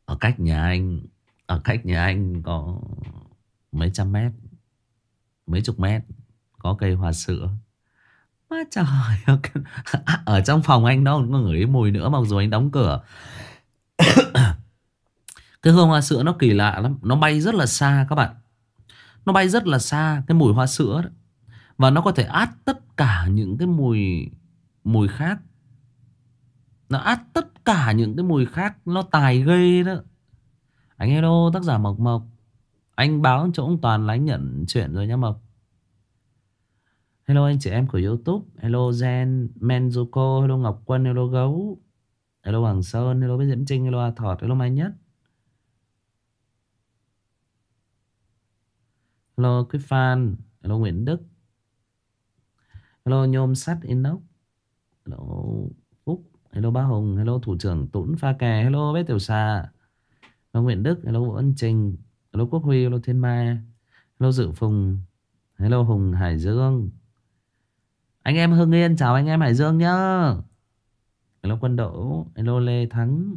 Ở cách nhà anh, ở cách nhà anh có mấy trăm mét, mấy chục mét có cây hoa sữa. Má trời ơi, ở trong phòng anh nó còn có ngửi mùi nữa mặc dù anh đóng cửa. Cái hương hoa sữa nó kỳ lạ lắm, nó bay rất là xa các bạn. Nó bay rất là xa cái mùi hoa sữa đó. Và nó có thể át tất cả những cái mùi mùi khác. Nó át tất cả những cái mùi khác. Nó tài ghê đó. Anh hello tác giả Mộc Mộc. Anh báo chỗ ông Toàn là anh nhận chuyện rồi nha Mộc. Hello anh chị em của YouTube. Hello Zen, Menzuko. Hello Ngọc Quân. Hello Gấu. Hello Hoàng Sơn. Hello Bích Diễm Trinh. Hello A Thọt. Hello Mai Nhất. Hello Quý Phan. Hello Nguyễn Đức. Hello Nhôm Sắt Inox. Hello Phúc. Hello Bá Hùng. Hello Thủ trưởng Tũng Pha Kè. Hello Bé Tiểu Xà. Hello Nguyễn Đức. Hello Vũ Ân Trình. Hello Quốc Huy. Hello Thiên Mai. Hello Dự Phùng. Hello Hùng Hải Dương. Anh em Hưng Yên chào anh em Hải Dương nhá. Hello Quân Đỗ. Hello Lê Thắng.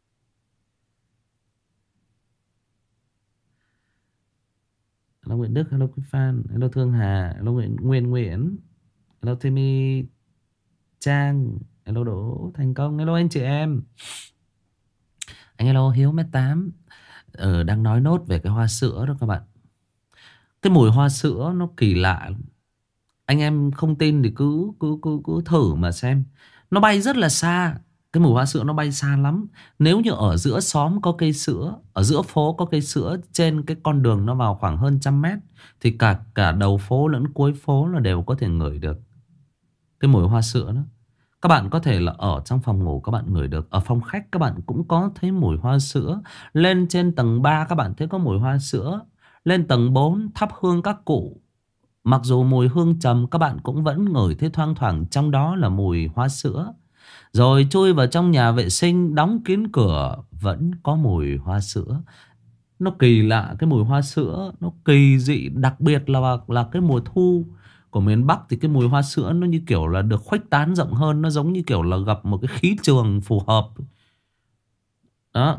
Hello Nguyễn Đức. Hello Quý Phan. Hello Thương Hà. Hello Nguyễn. Hello Timmy Trang. Hello Đỗ Thành Công. Hello anh chị em. Anh hello Hiếu Mét 8. Đang nói nốt về cái hoa sữa đó các bạn. Cái mùi hoa sữa nó kỳ lạ lắm. Anh em không tin thì cứ thử mà xem. Nó bay rất là xa. Cái mùi hoa sữa nó bay xa lắm. Nếu như ở giữa xóm có cây sữa, ở giữa phố có cây sữa, trên cái con đường nó vào khoảng hơn 100 mét, thì cả đầu phố lẫn cuối phố là đều có thể ngửi được cái mùi hoa sữa đó. Các bạn có thể là ở trong phòng ngủ các bạn ngửi được. Ở phòng khách các bạn cũng có thấy mùi hoa sữa. Lên trên tầng 3 các bạn thấy có mùi hoa sữa. Lên tầng 4 thắp hương các cụ, mặc dù mùi hương trầm các bạn cũng vẫn ngửi thấy thoang thoảng trong đó là mùi hoa sữa. Rồi chui vào trong nhà vệ sinh đóng kín cửa vẫn có mùi hoa sữa. Nó kỳ lạ, cái mùi hoa sữa nó kỳ dị. Đặc biệt là cái mùa thu của miền Bắc thì cái mùi hoa sữa nó như kiểu là được khuếch tán rộng hơn. Nó giống như kiểu là gặp một cái khí trường phù hợp. Đó.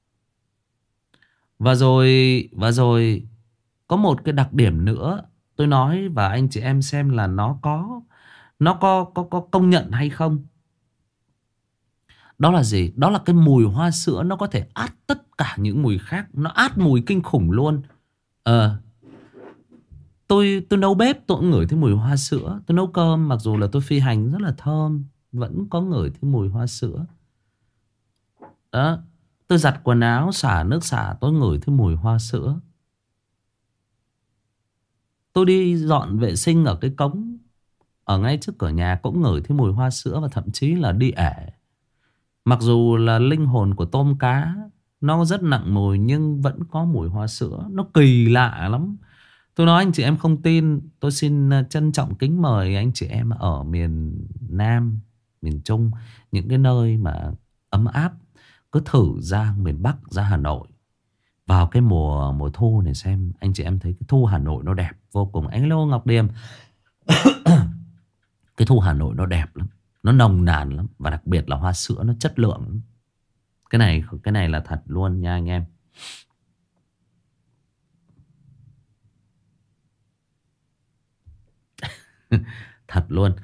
Và rồi có một cái đặc điểm nữa tôi nói và anh chị em xem là nó có công nhận hay không. Đó là gì? Đó là cái mùi hoa sữa nó có thể át tất cả những mùi khác. Nó át mùi kinh khủng luôn. Ờ tôi nấu bếp tôi cũng ngửi thấy mùi hoa sữa. Tôi nấu cơm mặc dù là tôi phi hành rất là thơm, vẫn có ngửi thấy mùi hoa sữa. Đó. Tôi giặt quần áo xả nước xả tôi ngửi thấy mùi hoa sữa. Tôi đi dọn vệ sinh ở cái cống ở ngay trước cửa nhà cũng ngửi thấy mùi hoa sữa. Và thậm chí là đi ể, mặc dù là linh hồn của tôm cá nó rất nặng mùi nhưng vẫn có mùi hoa sữa. Nó kỳ lạ lắm. Tôi nói anh chị em không tin, tôi xin trân trọng kính mời anh chị em ở miền Nam, miền Trung, những cái nơi mà ấm áp, cứ thử ra miền Bắc, ra Hà Nội vào cái mùa thu này xem. Anh chị em thấy cái thu Hà Nội nó đẹp vô cùng. Anh hello Ngọc Điềm. Cái thu Hà Nội nó đẹp lắm, nó nồng nàn lắm. Và đặc biệt là hoa sữa nó chất lượng lắm. Cái này là thật luôn nha anh em. Thật luôn.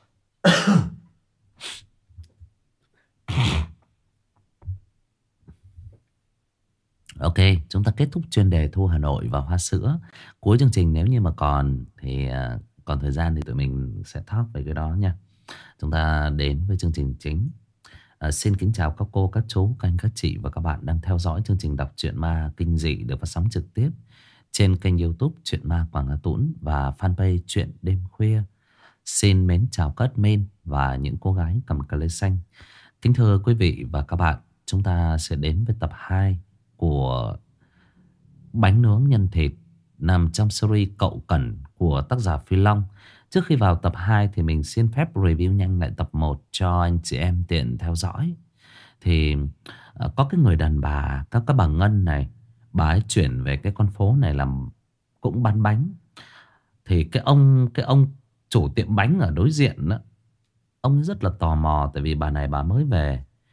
Ok, chúng ta kết thúc chuyên đề thu Hà Nội và hoa sữa. Cuối chương trình nếu như mà còn thì còn thời gian thì tụi mình sẽ talk về cái đó nha. Chúng ta đến với chương trình chính. Xin kính chào các cô, các chú, các anh, các chị và các bạn đang theo dõi chương trình đọc truyện ma kinh dị được phát sóng trực tiếp trên kênh YouTube Truyện Ma Quảng Hà Tũng và fanpage Truyện Đêm Khuya. Xin mến chào các admin và những cô gái cầm cờ lê xanh. Kính thưa quý vị và các bạn, chúng ta sẽ đến với tập 2 của Bánh Nướng Nhân Thịt nằm trong series Cậu Cẩn của tác giả Phi Long. Trước khi vào tập 2 thì mình xin phép review nhanh lại tập 1 cho anh chị em tiện theo dõi. Thì có cái người đàn bà, các bà Ngân này, bà ấy chuyển về cái con phố này làm cũng bán bánh. Thì cái ông chủ tiệm bánh ở đối diện đó, ông ấy rất là tò mò. Tại vì bà này bà mới về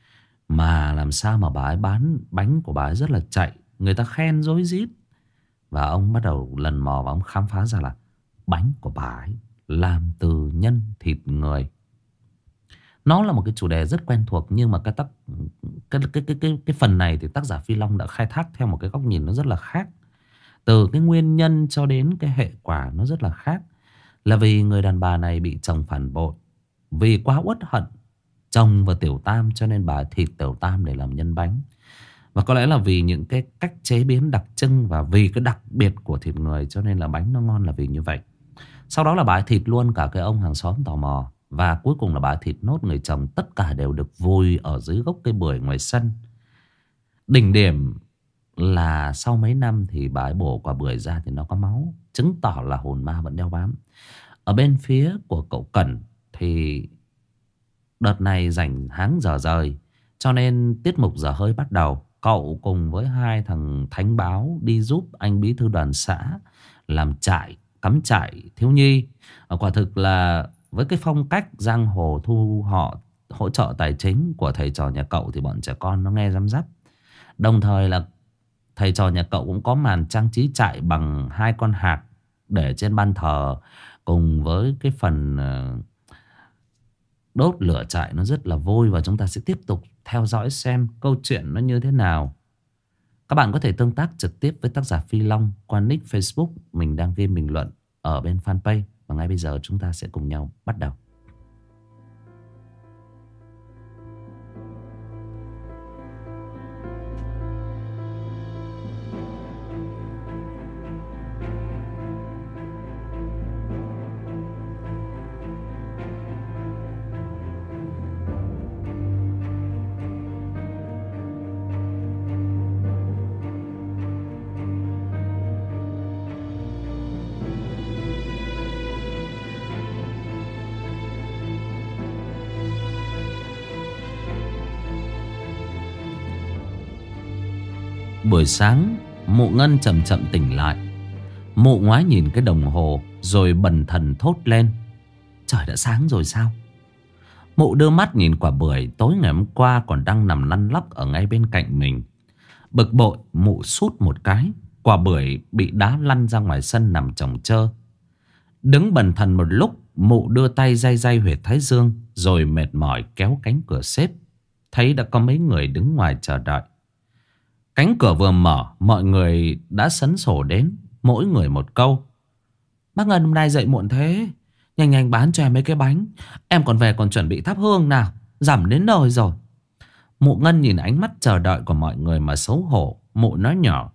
Mà làm sao mà bà ấy bán bánh của bà ấy rất là chạy, người ta khen rối rít. Và ông bắt đầu lần mò và ông khám phá ra là bánh của bà ấy làm từ nhân thịt người. Nó là một cái chủ đề rất quen thuộc, nhưng mà cái phần này thì tác giả Phi Long đã khai thác theo một cái góc nhìn nó rất là khác. Từ cái nguyên nhân cho đến cái hệ quả nó rất là khác. Là vì người đàn bà này bị chồng phản bội, vì quá uất hận chồng và Tiểu Tam, cho nên bà thịt Tiểu Tam để làm nhân bánh. Và có lẽ là vì những cái cách chế biến đặc trưng và vì cái đặc biệt của thịt người, cho nên là bánh nó ngon là vì như vậy. Sau đó là bà thịt luôn cả cái ông hàng xóm tò mò. Và cuối cùng là bà thịt nốt người chồng. Tất cả đều được vùi ở dưới gốc cây bưởi ngoài sân. Đỉnh điểm là sau mấy năm thì bà ấy bổ quả bưởi ra thì nó có máu, chứng tỏ là hồn ma vẫn đeo bám. Ở bên phía của cậu Cẩn thì đợt này rảnh háng giờ rời, cho nên tiết mục giờ hơi bắt đầu. Cậu cùng với hai thằng thánh báo đi giúp anh bí thư đoàn xã làm trại, cắm trại thiếu nhi. Quả thực là với cái phong cách giang hồ thu họ hỗ trợ tài chính của thầy trò nhà cậu thì bọn trẻ con nó nghe răm rắp. Đồng thời là thầy trò nhà cậu cũng có màn trang trí trại bằng hai con hạc để trên ban thờ, cùng với cái phần đốt lửa trại nó rất là vui. Và chúng ta sẽ tiếp tục theo dõi xem câu chuyện nó như thế nào. Các bạn có thể tương tác trực tiếp với tác giả Phi Long qua nick Facebook mình đang ghi bình luận ở bên fanpage. Và ngay bây giờ chúng ta sẽ cùng nhau bắt đầu. Buổi sáng, Mụ Ngân chậm chậm tỉnh lại. Mụ ngoái nhìn cái đồng hồ rồi bần thần thốt lên: trời đã sáng rồi sao? Mụ đưa mắt nhìn quả bưởi tối ngày hôm qua còn đang nằm lăn lóc ở ngay bên cạnh mình. Bực bội, mụ sút một cái, quả bưởi bị đá lăn ra ngoài sân nằm chồng chơ. Đứng bần thần một lúc, mụ đưa tay day day huyệt thái dương rồi mệt mỏi kéo cánh cửa xếp. Thấy đã có mấy người đứng ngoài chờ đợi. Cánh cửa vừa mở, mọi người đã sấn sổ đến, mỗi người một câu: bác Ngân hôm nay dậy muộn thế, nhanh nhanh bán cho em mấy cái bánh, em còn về còn chuẩn bị thắp hương nào, rằm đến nơi rồi. Mụ Ngân nhìn ánh mắt chờ đợi của mọi người mà xấu hổ. Mụ nói nhỏ: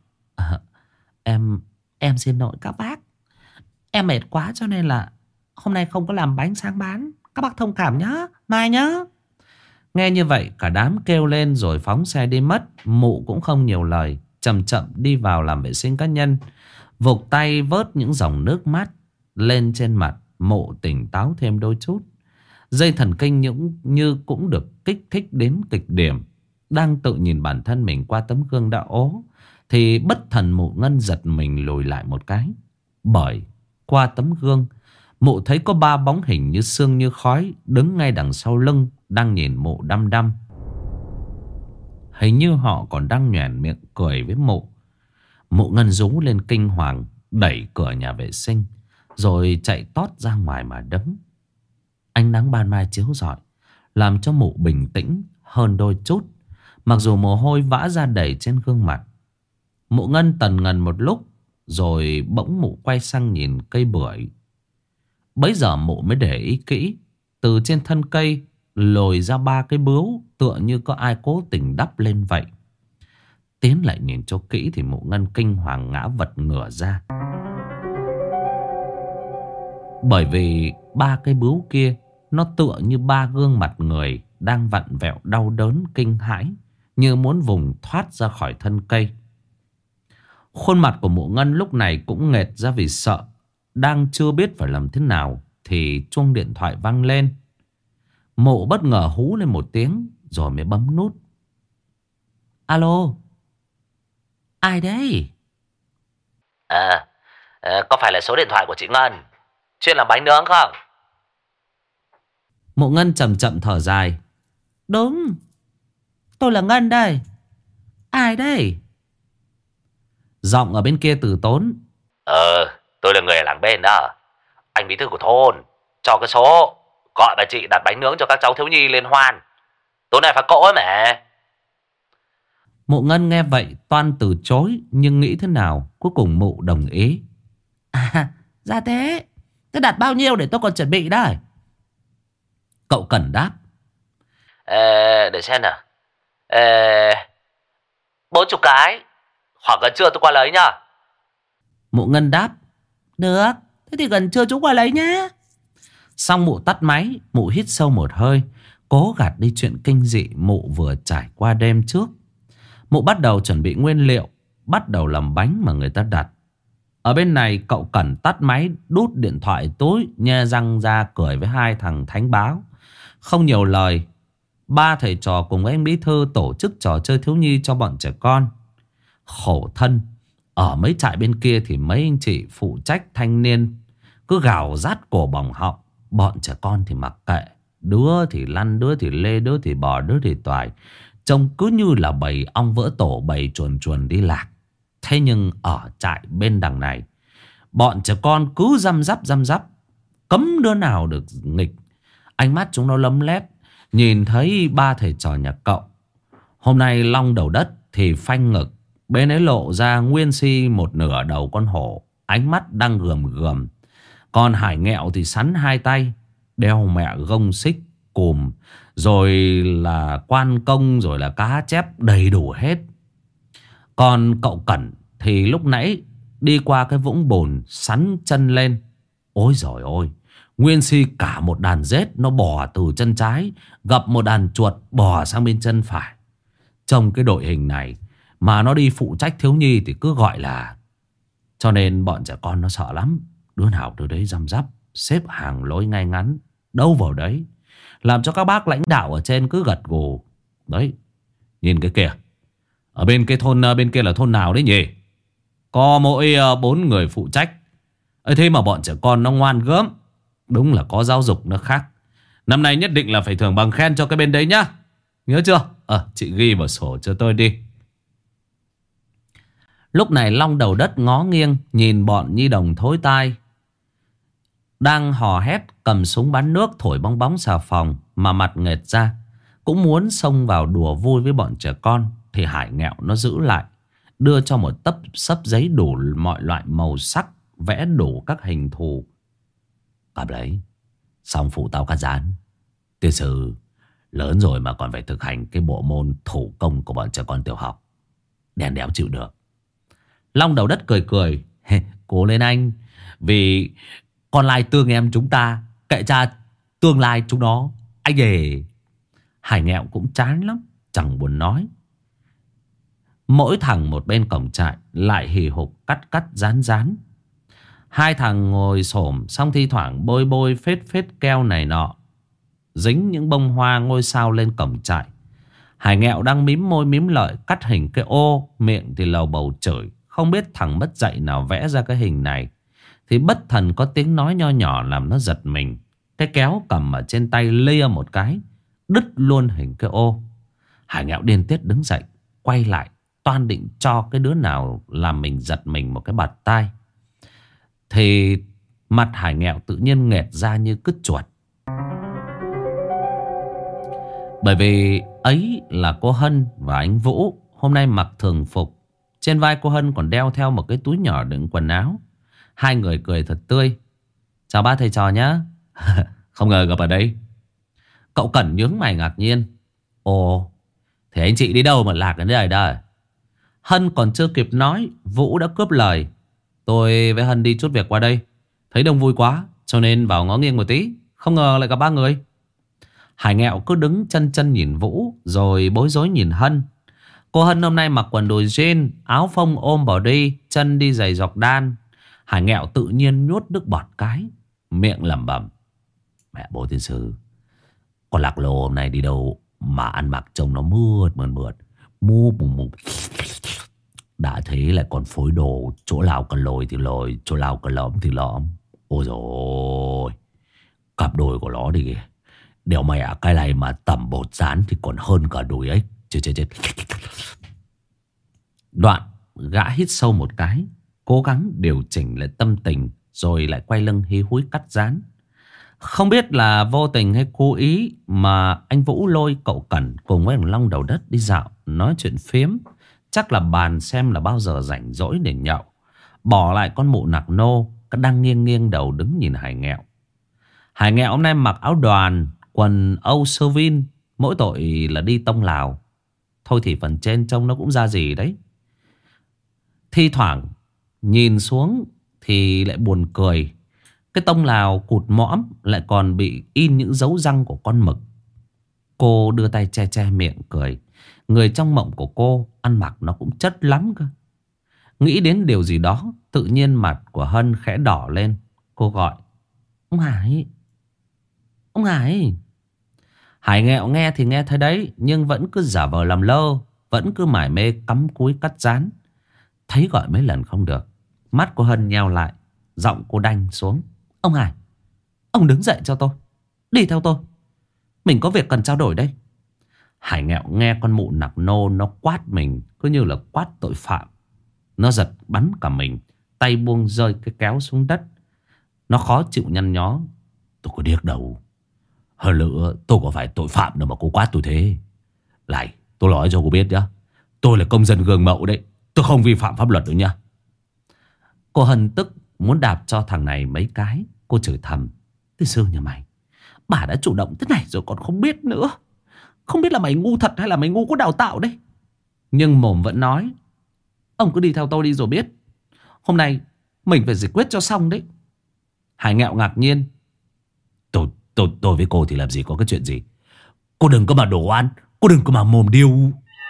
em xin lỗi các bác, em mệt quá cho nên là hôm nay không có làm bánh sáng bán, các bác thông cảm nhá, mai nhá. Nghe như vậy cả đám kêu lên rồi phóng xe đi mất. Mụ cũng không nhiều lời, chậm chậm đi vào làm vệ sinh cá nhân, vụt tay vớt những dòng nước mắt lên trên mặt. Mụ tỉnh táo thêm đôi chút. Dây thần kinh như cũng được kích thích đến cực điểm. Đang tự nhìn bản thân mình qua tấm gương đã ố thì bất thần Mụ Ngân giật mình lùi lại một cái. Bởi qua tấm gương, mụ thấy có ba bóng hình như sương như khói đứng ngay đằng sau lưng, đang nhìn mụ đăm đăm. Hình như họ còn đang nhoẻn miệng cười với mụ. Mụ Ngân rú lên kinh hoàng, đẩy cửa nhà vệ sinh rồi chạy tót ra ngoài mà đấm. Ánh nắng ban mai chiếu rọi làm cho mụ bình tĩnh hơn đôi chút, mặc dù mồ hôi vã ra đầy trên gương mặt. Mụ Ngân tần ngần một lúc rồi bỗng mụ quay sang nhìn cây bưởi. Bấy giờ mụ mới để ý kỹ, từ trên thân cây lồi ra ba cái bướu, tựa như có ai cố tình đắp lên vậy. Tiến lại nhìn cho kỹ thì Mụ Ngân kinh hoàng ngã vật ngửa ra. Bởi vì ba cái bướu kia nó tựa như ba gương mặt người đang vặn vẹo đau đớn kinh hãi, như muốn vùng thoát ra khỏi thân cây. Khuôn mặt của Mụ Ngân lúc này cũng nghệt ra vì sợ. Đang chưa biết phải làm thế nào thì chuông điện thoại vang lên. Mụ bất ngờ hú lên một tiếng rồi mới bấm nút. Alo, ai đấy? Có phải là số điện thoại của chị Ngân chuyên làm bánh nướng không? Mụ Ngân chậm chậm thở dài. Đúng, Tôi là Ngân đây. Ai đây? Giọng ở bên kia từ tốn. Tôi là người ở làng bên đó. Anh bí thư của thôn. Cho cái số, gọi bà chị đặt bánh nướng cho các cháu thiếu nhi liên hoan. Tối nay phải cỗ ấy mẹ. Mụ Ngân nghe vậy toan từ chối, nhưng nghĩ thế nào cuối cùng mụ đồng ý. À, ra thế. Thế đặt bao nhiêu để tôi còn chuẩn bị đây? Cậu Cẩn đáp. Để xem nào. 40 cái. Khoảng gần trưa tôi qua lấy nhá. Mụ Ngân đáp. Được, thế thì gần trưa chúng qua lấy nhé. Xong mụ tắt máy. Mụ hít sâu một hơi, cố gạt đi chuyện kinh dị mụ vừa trải qua đêm trước. Mụ bắt đầu chuẩn bị nguyên liệu, bắt đầu làm bánh mà người ta đặt. Ở bên này cậu Cẩn tắt máy, đút điện thoại túi, nhe răng ra cười với hai thằng thánh báo. Không nhiều lời, ba thầy trò cùng anh bí thư tổ chức trò chơi thiếu nhi cho bọn trẻ con. Khổ thân, ở mấy trại bên kia thì mấy anh chị phụ trách thanh niên cứ gào rát cổ bỏng họng. Bọn trẻ con thì mặc kệ, đứa thì lăn, đứa thì lê, đứa thì bò, đứa thì toài. Trông cứ như là bầy ong vỡ tổ, bầy chuồn chuồn đi lạc. Thế nhưng ở trại bên đằng này, bọn trẻ con cứ răm rắp, cấm đứa nào được nghịch. Ánh mắt chúng nó lấm lét nhìn thấy ba thầy trò nhà cậu. Hôm nay Long đầu đất thì phanh ngực, bên ấy lộ ra nguyên si một nửa đầu con hổ, ánh mắt đang gườm gườm. Còn Hải Nghẹo thì sắn hai tay, đeo mẹ gông xích cùm, rồi là quan công, rồi là cá chép, đầy đủ hết. Còn cậu Cẩn thì lúc nãy đi qua cái vũng bùn, sắn chân lên. Ôi giời ơi, nguyên si cả một đàn rết nó bò từ chân trái, gặp một đàn chuột bò sang bên chân phải. Trong cái đội hình này mà nó đi phụ trách thiếu nhi thì cứ gọi là... Cho nên bọn trẻ con nó sợ lắm. Đứa nào từ đấy răm rắp, xếp hàng lối ngay ngắn, đâu vào đấy, làm cho các bác lãnh đạo ở trên cứ gật gù. Đấy, nhìn cái kìa, ở bên cái thôn bên kia là thôn nào đấy nhỉ? Có mỗi 4 người phụ trách. Thế mà bọn trẻ con nó ngoan gớm. Đúng là có giáo dục nó khác. Năm nay nhất định là phải thưởng bằng khen cho cái bên đấy nhá. Nhớ chưa? Chị ghi vào sổ cho tôi đi. Lúc này Long đầu đất ngó nghiêng nhìn bọn nhi đồng thối tai đang hò hét cầm súng bắn nước, thổi bong bóng xà phòng mà mặt nghệt ra, cũng muốn xông vào đùa vui với bọn trẻ con. Thì Hải Nghẹo nó giữ lại, đưa cho một xấp giấy đủ mọi loại màu sắc, vẽ đủ các hình thù. Cầm lấy, xong phụ tao cắt dán. Tiên sư lớn rồi mà còn phải thực hành cái bộ môn thủ công của bọn trẻ con tiểu học, đèn đéo chịu được. Long đầu đất cười. Cố lên anh, vì con lai tương em chúng ta, kệ cha tương lai chúng nó, anh ề. Hải Nghẹo cũng chán lắm, chẳng buồn nói. Mỗi thằng một bên cổng trại lại hì hục cắt dán. Hai thằng ngồi xổm, xong thi thoảng bôi phết keo này nọ, dính những bông hoa ngôi sao lên cổng trại. Hải Nghẹo đang mím môi mím lợi cắt hình cái ô, miệng thì lầu bầu chửi. Không biết thằng mất dạy nào vẽ ra cái hình này. Thì bất thần có tiếng nói nho nhỏ làm nó giật mình. Cái kéo cầm ở trên tay lia một cái, đứt luôn hình cái ô. Hải Nghẹo điên tiết đứng dậy, quay lại, toan định cho cái đứa nào làm mình giật mình một cái bạt tai. Thì mặt Hải Nghẹo tự nhiên nghẹt ra như cứt chuột. Bởi vì ấy là cô Hân và anh Vũ. Hôm nay mặc thường phục, trên vai cô Hân còn đeo theo một cái túi nhỏ đựng quần áo. Hai người cười thật tươi. Chào ba thầy trò nhá. Không ngờ gặp ở đây. Cậu Cẩn nhướng mày ngạc nhiên. Ồ, thế anh chị đi đâu mà lạc đến đây đây? Hân còn chưa kịp nói, Vũ đã cướp lời. Tôi với Hân đi chút việc qua đây, thấy đông vui quá, cho nên vào ngó nghiêng một tí. Không ngờ lại gặp ba người. Hải Nghẹo cứ đứng chân nhìn Vũ, rồi bối rối nhìn Hân. Cô Hân hôm nay mặc quần đùi jean, áo phông ôm bỏ đi, chân đi giày dọc đan. Hải Nghẹo tự nhiên nuốt nước bọt cái, miệng lẩm bẩm. Mẹ bố tiên sư, con lạc lồ hôm nay đi đâu mà ăn mặc trông nó mượt. Mu bùng. Đã thế lại còn phối đồ, chỗ nào cần lồi thì lồi, chỗ nào cần lõm thì lõm. Ôi dồi ôi, cặp đùi của nó đi kìa. Đéo mẹ cái này mà tẩm bột rán thì còn hơn cả đùi ếch. chết. Đoạn gã hít sâu một cái, cố gắng điều chỉnh lại tâm tình, rồi lại quay lưng hí húi cắt rán. Không biết là vô tình hay cố ý mà anh Vũ lôi cậu Cẩn cùng với thằng Long đầu đất đi dạo, nói chuyện phiếm. Chắc là bàn xem là bao giờ rảnh rỗi để nhậu. Bỏ lại con mụ nặc nô đang nghiêng nghiêng đầu đứng nhìn Hải Nghẹo. Hải Nghẹo hôm nay mặc áo đoàn, quần Âu sơ vin, mỗi tội là đi tông Lào. Thôi thì phần trên trông nó cũng ra gì đấy. Thi thoảng nhìn xuống thì lại buồn cười. Cái tông Lào cụt mõm lại còn bị in những dấu răng của con mực. Cô đưa tay che che miệng cười. Người trong mộng của cô ăn mặc nó cũng chất lắm cơ. Nghĩ đến điều gì đó, tự nhiên mặt của Hân khẽ đỏ lên. Cô gọi: ông Hải, ông Hải. Hải Nghẹo nghe thì nghe thấy đấy, nhưng vẫn cứ giả vờ làm lơ, vẫn cứ mải mê cắm cúi cắt rán. Thấy gọi mấy lần không được, mắt của Hân nheo lại, giọng cô đanh xuống: ông Hải, ông đứng dậy cho tôi, đi theo tôi, mình có việc cần trao đổi đây. Hải Nghẹo nghe con mụ nặc nô nó quát mình cứ như là quát tội phạm. Nó giật bắn cả mình, tay buông rơi cái kéo xuống đất. Nó khó chịu nhăn nhó: tôi có điếc đâu, hơn nữa tôi có phải tội phạm đâu mà cô quát tôi thế. Này, tôi nói cho cô biết nhá, tôi là công dân gương mẫu đấy, tôi không vi phạm pháp luật đâu nhá. Cô Hân tức muốn đạp cho thằng này mấy cái. Cô chửi thầm: Từ xưa nhà mày, bà đã chủ động thế này rồi còn không biết nữa. Không biết là mày ngu thật hay là mày ngu có đào tạo đấy. Nhưng mồm vẫn nói: ông cứ đi theo tôi đi rồi biết. Hôm nay mình phải giải quyết cho xong đấy. Hải Nghẹo ngạc nhiên: Tôi với cô thì làm gì có cái chuyện gì. Cô đừng có mà đổ oan, cô đừng có mà mồm điêu.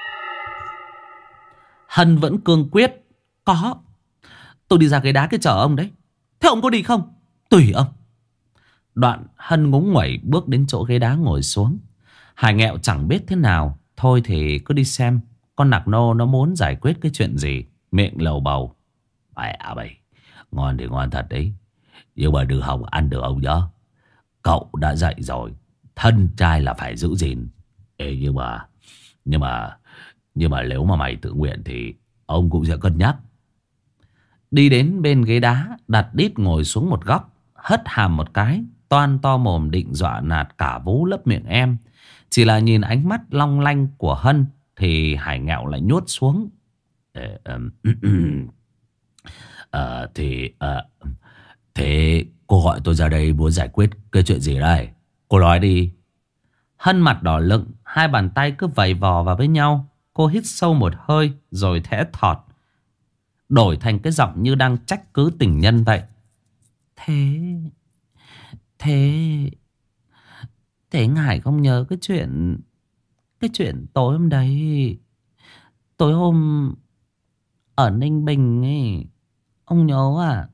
Hân vẫn cương quyết: có, tôi đi ra ghế đá cái chở ông đấy. Thế ông có đi không? Tùy ông. Đoạn Hân ngúng nguẩy bước đến chỗ ghế đá ngồi xuống. Hải Nghẹo chẳng biết thế nào, thôi thì cứ đi xem con nặc nô nó muốn giải quyết cái chuyện gì. Miệng lầu bầu: Bày, ngon thì ngon thật đấy, nhưng mà đừng hòng ăn được ông nhớ. Cậu đã dạy rồi, thân trai là phải giữ gìn. Ê, nhưng mà nếu mà mày tự nguyện thì ông cũng sẽ cân nhắc. Đi đến bên ghế đá, đặt đít ngồi xuống một góc, hất hàm một cái, toan to mồm định dọa nạt cả vú lấp miệng em. Chỉ là nhìn ánh mắt long lanh của Hân thì Hải Nghẹo lại nhốt xuống. Thế cô gọi tôi ra đây muốn giải quyết cái chuyện gì đây? Cô nói đi. Hân mặt đỏ lựng, hai bàn tay cứ vầy vò vào với nhau. Cô hít sâu một hơi rồi thẽ thọt, đổi thành cái giọng như đang trách cứ tình nhân vậy. Thế ngài không nhớ cái chuyện tối hôm đấy, tối hôm ở Ninh Bình ấy, ông nhớ à?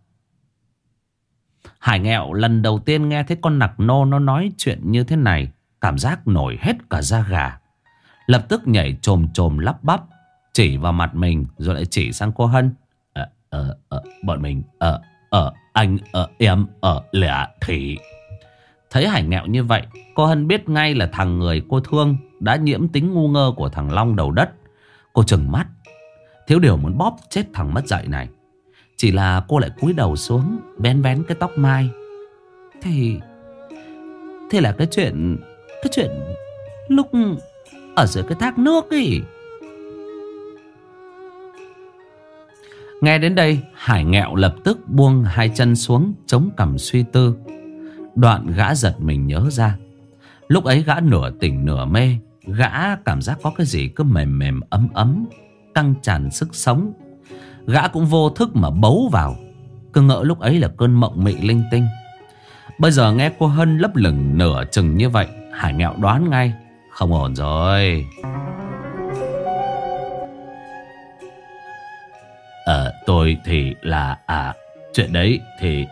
Hải Nghẹo lần đầu tiên nghe thấy con nặc nô nó nói chuyện như thế này, cảm giác nổi hết cả da gà. Lập tức nhảy chồm lắp bắp, chỉ vào mặt mình rồi lại chỉ sang cô Hân: bọn mình anh em lẻ thì. Thấy Hải Nghẹo như vậy, cô Hân biết ngay là thằng người cô thương đã nhiễm tính ngu ngơ của thằng Long đầu đất. Cô trừng mắt, thiếu điều muốn bóp chết thằng mất dạy này. Chỉ là cô lại cúi đầu xuống, vén cái tóc mai. Thế là cái chuyện lúc ở dưới cái thác nước ấy. Nghe đến đây, Hải Nghẹo lập tức buông hai chân xuống, chống cằm suy tư. Đoạn gã giật mình nhớ ra, lúc ấy gã nửa tỉnh nửa mê. Gã cảm giác có cái gì cứ mềm ấm, căng tràn sức sống. Gã cũng vô thức mà bấu vào, cứ ngỡ lúc ấy là cơn mộng mị linh tinh. Bây giờ nghe cô Hân lấp lửng nửa chừng như vậy, Hải Nghẹo đoán ngay không ổn rồi. Tôi thì là chuyện đấy thì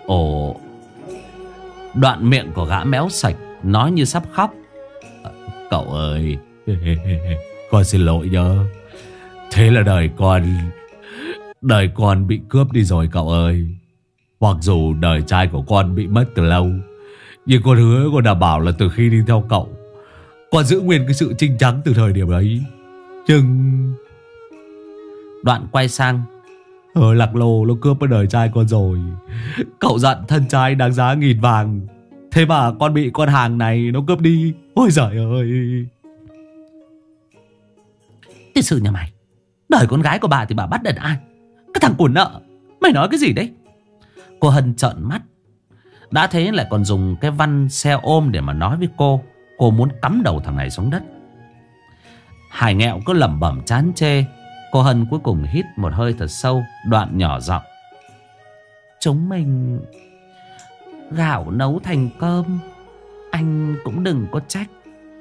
Đoạn miệng của gã méo sạch, nói như sắp khóc: Cậu ơi, con xin lỗi nhớ. Thế là đời con bị cướp đi rồi cậu ơi. Mặc dù đời trai của con bị mất từ lâu, nhưng con hứa, con đảm bảo là từ khi đi theo cậu, con giữ nguyên cái sự trinh trắng từ thời điểm ấy. chừng. Đoạn quay sang. Lạc Lô nó cướp cái đời trai con rồi. Cậu dặn thân trai đáng giá 1.000 vàng, thế mà con bị con hàng này nó cướp đi. Ôi giời ơi. Cái sự nhà mày, đời con gái của bà thì bà bắt đền ai? Cái thằng của nợ, mày nói cái gì đấy? Cô Hân trợn mắt. Đã thế lại còn dùng cái văn xe ôm để mà nói với cô. Cô muốn cắm đầu thằng này xuống đất. Hải Nghẹo cứ lẩm bẩm chán chê. Cô Hân cuối cùng hít một hơi thật sâu, đoạn nhỏ giọng. Chúng mình gạo nấu thành cơm, anh cũng đừng có trách.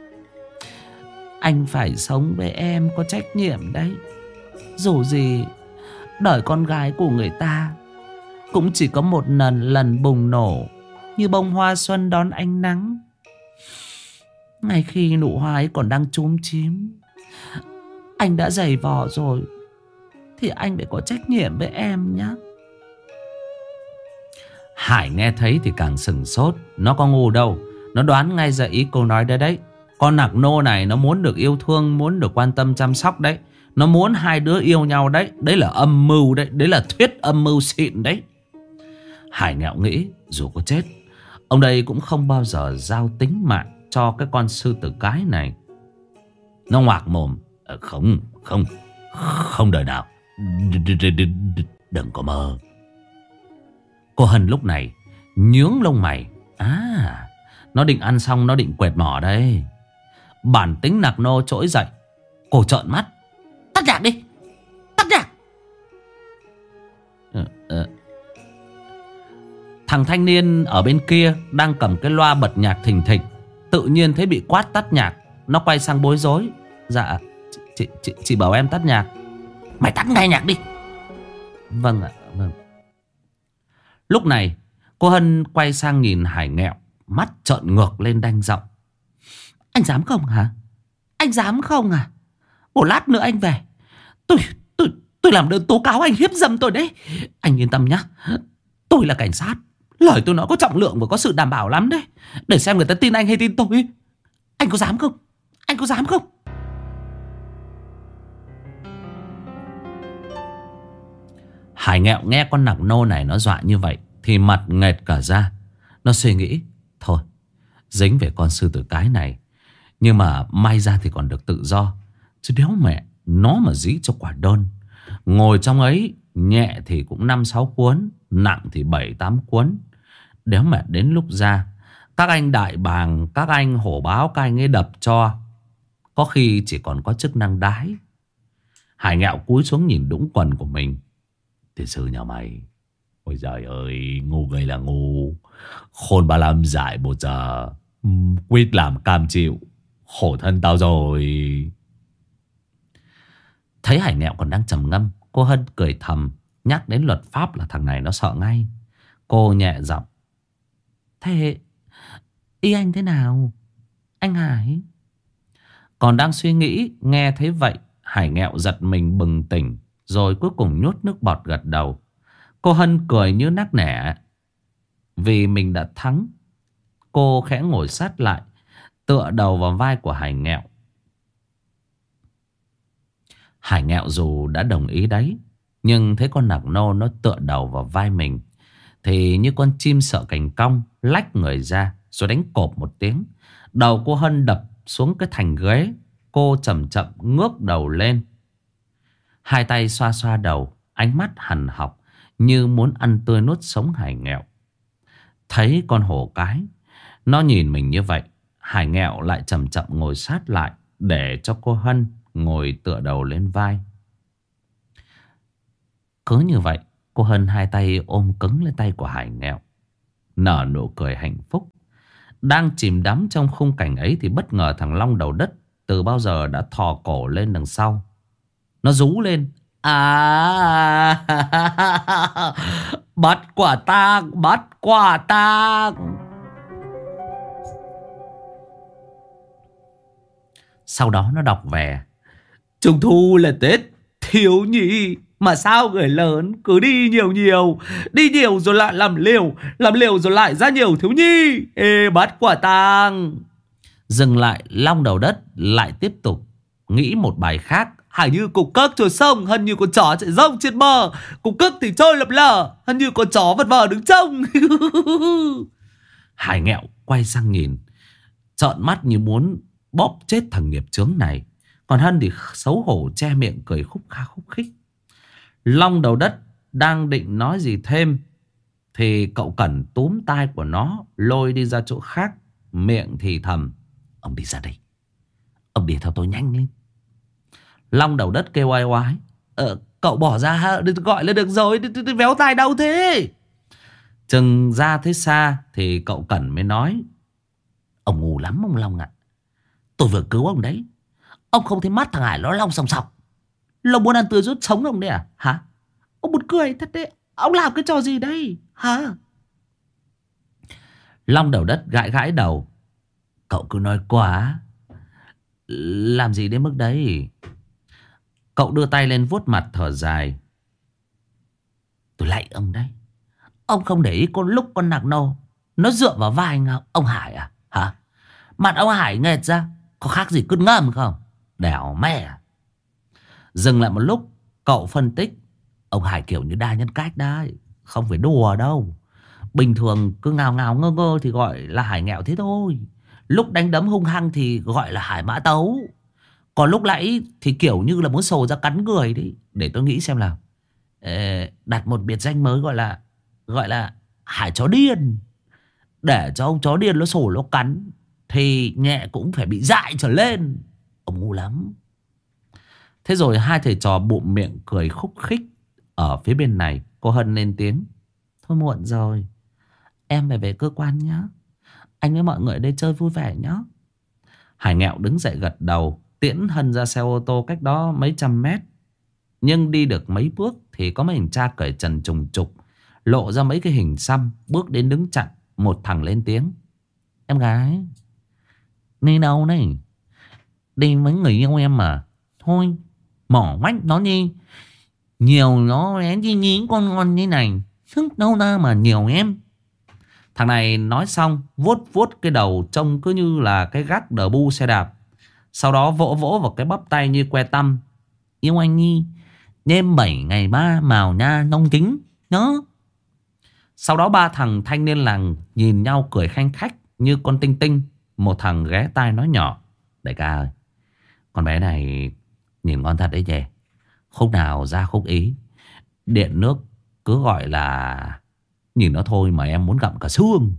Anh phải sống với em có trách nhiệm đấy. Dù gì đời con gái của người ta cũng chỉ có một lần bùng nổ, như bông hoa xuân đón ánh nắng. Ngay khi nụ hoa ấy còn đang chúm chím, anh đã dày vò rồi, thì anh phải có trách nhiệm với em nhé. Hải nghe thấy thì càng sừng sốt. Nó có ngu đâu, nó đoán ngay ra ý cô nói đấy đấy. Con Nạc Nô này nó muốn được yêu thương, muốn được quan tâm chăm sóc đấy. Nó muốn hai đứa yêu nhau đấy. Đấy là âm mưu đấy. Đấy là thuyết âm mưu xịn đấy. Hải Nghẹo nghĩ dù có chết, ông đây cũng không bao giờ giao tính mạng cho cái con sư tử cái này. Nó ngoạc mồm. Không đời nào. Đừng có mơ. Cô Hân lúc này nhướng lông mày. Nó định ăn xong nó định quẹt mỏ đây. Bản tính Nạc Nô trỗi dậy. Cô trợn mắt. Tắt nhạc đi, tắt nhạc. Thằng thanh niên ở bên kia đang cầm cái loa bật nhạc thình thịch, tự nhiên thấy bị quát tắt nhạc. Nó quay sang bối rối. Dạ chị bảo em tắt nhạc. Mày tắt ngay nhạc đi. Vâng ạ, vâng. Lúc này cô Hân quay sang nhìn Hải Nghẹo, mắt trợn ngược lên đanh giọng. Anh dám không hả? Anh dám không à? Một lát nữa anh về, tôi làm đơn tố cáo anh hiếp dâm tôi đấy. Anh yên tâm nhá, tôi là cảnh sát. Lời tôi nói có trọng lượng và có sự đảm bảo lắm đấy. Để xem người ta tin anh hay tin tôi. Anh có dám không? Anh có dám không? Hải Nghẹo nghe con Nạc Nô này nó dọa như vậy thì mặt nghệt cả ra. Nó suy nghĩ, thôi dính về con sư tử cái này, nhưng mà may ra thì còn được tự do. Chứ đéo mẹ nó mà dí cho quả đơn, ngồi trong ấy nhẹ thì cũng 5-6 cuốn, nặng thì 7-8 cuốn. Đéo mẹ đến lúc ra, các anh đại bàng, các anh hổ báo, các anh ấy đập cho, có khi chỉ còn có chức năng đái. Hải Nghẹo cúi xuống nhìn đũng quần của mình. Tiền sư nhà mày, ôi giời ơi, ngu gây là ngu, khôn 35 dại 1 giờ, quýt làm cam chịu, khổ thân tao rồi. Thấy Hải Nghẹo còn đang trầm ngâm, cô Hân cười thầm. Nhắc đến luật pháp là thằng này nó sợ ngay. Cô nhẹ giọng. Thế ý anh thế nào, anh Hải? Còn đang suy nghĩ, nghe thấy vậy, Hải Nghẹo giật mình bừng tỉnh, rồi cuối cùng nhốt nước bọt gật đầu. Cô Hân cười như nắc nẻ vì mình đã thắng. Cô khẽ ngồi sát lại, tựa đầu vào vai của Hải Nghẹo. Hải Nghẹo dù đã đồng ý đấy, nhưng thấy con Nạc Nô nó tựa đầu vào vai mình thì như con chim sợ cành cong, lách người ra rồi đánh cộp một tiếng. Đầu cô Hân đập xuống cái thành ghế. Cô chậm chậm ngước đầu lên, hai tay xoa xoa đầu, ánh mắt hằn học như muốn ăn tươi nuốt sống Hải Nghẹo. Thấy con hổ cái nó nhìn mình như vậy, Hải Nghẹo lại chậm chậm ngồi sát lại để cho cô Hân ngồi tựa đầu lên vai. Cứ như vậy, cô Hân hai tay ôm cứng lấy tay của Hải Nghẹo, nở nụ cười hạnh phúc. Đang chìm đắm trong khung cảnh ấy thì bất ngờ thằng Long đầu đất từ bao giờ đã thò cổ lên đằng sau. Nó rú lên. Bắt quả tang, bắt quả tang. Sau đó nó đọc về. Trung thu là Tết thiếu nhi, mà sao người lớn cứ đi nhiều nhiều, đi nhiều rồi lại làm liều rồi lại ra nhiều thiếu nhi. Ê, bắt quả tang. Dừng lại, Long đầu đất lại tiếp tục nghĩ một bài khác Hải như cục cước trôi sông, hân như con chó chạy rông trên bờ. Cục cước thì trôi lập lờ, hân như con chó vật vờ đứng trông. Hải nghẹo quay sang nhìn, trợn mắt như muốn bóp chết thằng nghiệp chướng này. Còn Hân thì xấu hổ che miệng cười khúc kha khúc khích. Long đầu đất đang định nói gì thêm thì cậu Cẩn túm tai của nó lôi đi ra chỗ khác, miệng thì thầm: ông đi ra đây, ông đi theo tôi nhanh lên. Long đầu đất kêu oai oái: cậu bỏ ra gọi là được rồi, véo tai đau thế. Chừng ra thế xa thì cậu Cẩn mới nói: ông ngu lắm ông Long ạ. Tôi vừa cứu ông đấy. Ông không thấy mắt thằng Hải nó long sòng sọc. Nó muốn ăn tươi rút sống ông đấy à? Hả? Ông buồn cười thật đấy. Ông làm cái trò gì đây? Hả? Long đầu đất gãi gãi đầu: cậu cứ nói quá. Làm gì đến mức đấy? Cậu đưa tay lên vuốt mặt thở dài: tôi lạy ông đấy. Ông không để ý con lúc con nạc nô nó dựa vào vai ông Hải à? Hả? Mặt ông Hải nghệt ra có khác gì cứt ngâm không? Đẻo mẹ. Dừng lại một lúc, cậu phân tích: ông Hải kiểu như đa nhân cách đấy, không phải đùa đâu. Bình thường cứ ngào ngào ngơ ngơ thì gọi là Hải nghèo thế thôi. Lúc đánh đấm hung hăng thì gọi là Hải mã tấu. Còn lúc nãy thì kiểu như là muốn sồ ra cắn người đấy. Để tôi nghĩ xem nào. Đặt một biệt danh mới gọi là Hải chó điên. Để cho ông chó điên nó sổ nó cắn thì nhẹ cũng phải bị dại trở lên. Ông ngu lắm. Thế rồi hai thầy trò bụm miệng cười khúc khích. Ở phía bên này cô Hân lên tiếng: thôi muộn rồi, em phải về cơ quan nhé. Anh với mọi người ở đây chơi vui vẻ nhé. Hải nghẹo đứng dậy gật đầu, tiễn Hân ra xe ô tô cách đó mấy trăm mét. Nhưng đi được mấy bước thì có mấy thằng cha cởi trần trùng trục, lộ ra mấy cái hình xăm, bước đến đứng chặn. Một thằng lên tiếng: em gái, đi đâu này? Đi với người yêu em mà. Thôi, mỏ quách nó đi. Nhiều nó én chi nhí con ngon như này, sức đâu ra mà nhiều em. Thằng này nói xong vuốt vuốt cái đầu trông cứ như là cái gác đờ bu xe đạp. Sau đó vỗ vỗ vào cái bắp tay như que tăm: yêu anh Nhi, đêm 7 ngày 3 màu nha nông kính nhớ. Sau đó ba thằng thanh niên làng nhìn nhau cười khanh khách như con tinh tinh. Một thằng ghé tai nói nhỏ: đại ca ơi, con bé này nhìn ngon thật đấy nhỉ. Khúc nào ra khúc ý. Điện nước cứ gọi là nhìn nó thôi mà em muốn gặm cả xương.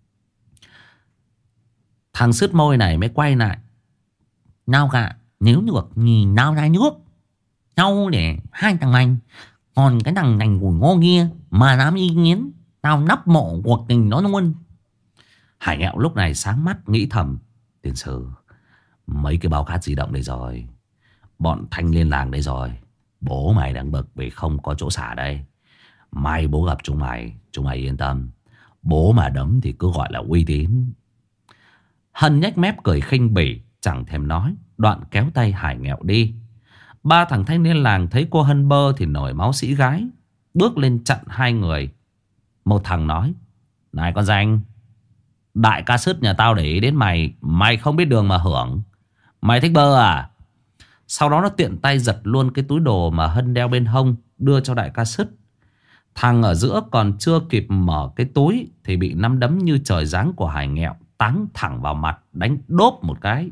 Thằng sứt môi này mới quay lại: nào cả, nếu được nhìn nào ra nước nhau để hai thằng anh. Còn cái thằng nành của ngô kia mà dám ý kiến, tao nắp mộ cuộc tình nó luôn. Hải nghẹo lúc này sáng mắt nghĩ thầm: tiền sử mấy cái bao cát di động đây rồi, bọn thanh liên làng đây rồi. Bố mày đang bực vì không có chỗ xả đây. Mai bố gặp chúng mày yên tâm. Bố mà đấm thì cứ gọi là uy tín. Hân nhếch mép cười khinh bỉ, chẳng thèm nói, đoạn kéo tay Hải nghẹo đi. Ba thằng thanh niên làng thấy cô Hân bơ thì nổi máu sĩ gái, bước lên chặn hai người. Một thằng nói: này con danh, đại ca sứt nhà tao để ý đến mày, mày không biết đường mà hưởng. Mày thích bơ à? Sau đó nó tiện tay giật luôn cái túi đồ mà Hân đeo bên hông, đưa cho đại ca sứt. Thằng ở giữa còn chưa kịp mở cái túi thì bị nắm đấm như trời giáng của Hải nghẹo táng thẳng vào mặt, đánh đốp một cái.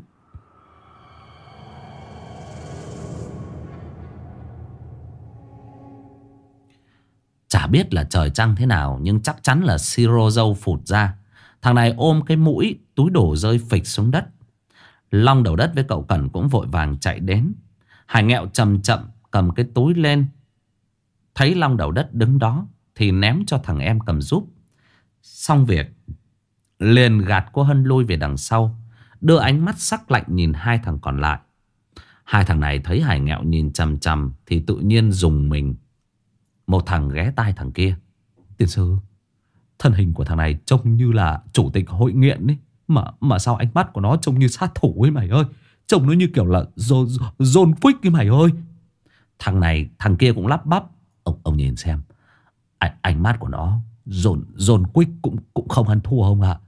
Chả biết là trời trăng thế nào, nhưng chắc chắn là siro dâu phụt ra. Thằng này ôm cái mũi, túi đổ rơi phịch xuống đất. Long đầu đất với cậu Cẩn cũng vội vàng chạy đến. Hải nghẹo chậm chậm cầm cái túi lên. Thấy Long đầu đất đứng đó thì ném cho thằng em cầm giúp. Xong việc liền gạt cô Hân lui về đằng sau, đưa ánh mắt sắc lạnh nhìn hai thằng còn lại. Hai thằng này thấy Hải nghẹo nhìn chằm chằm thì tự nhiên rùng mình. Một thằng ghé tai thằng kia: tiền sư, thân hình của thằng này trông như là chủ tịch hội nghiện ấy. Mà sao ánh mắt của nó trông như sát thủ ấy mày ơi. Trông nó như kiểu là John Quick ấy mày ơi. Thằng kia cũng lắp bắp: Ông nhìn xem, ánh mắt của nó John Quick cũng không ăn thua không ạ.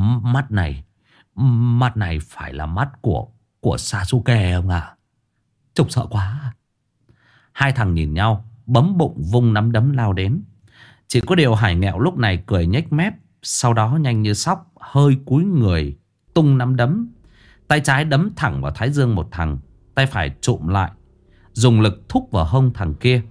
Mắt này phải là mắt của Sasuke không ạ. Trông sợ quá. Hai thằng nhìn nhau, bấm bụng vung nắm đấm lao đến. Chỉ có điều Hải Nghẹo lúc này cười nhếch mép, sau đó nhanh như sóc hơi cúi người tung nắm đấm. Tay trái đấm thẳng vào thái dương một thằng, tay phải trụm lại, dùng lực thúc vào hông thằng kia.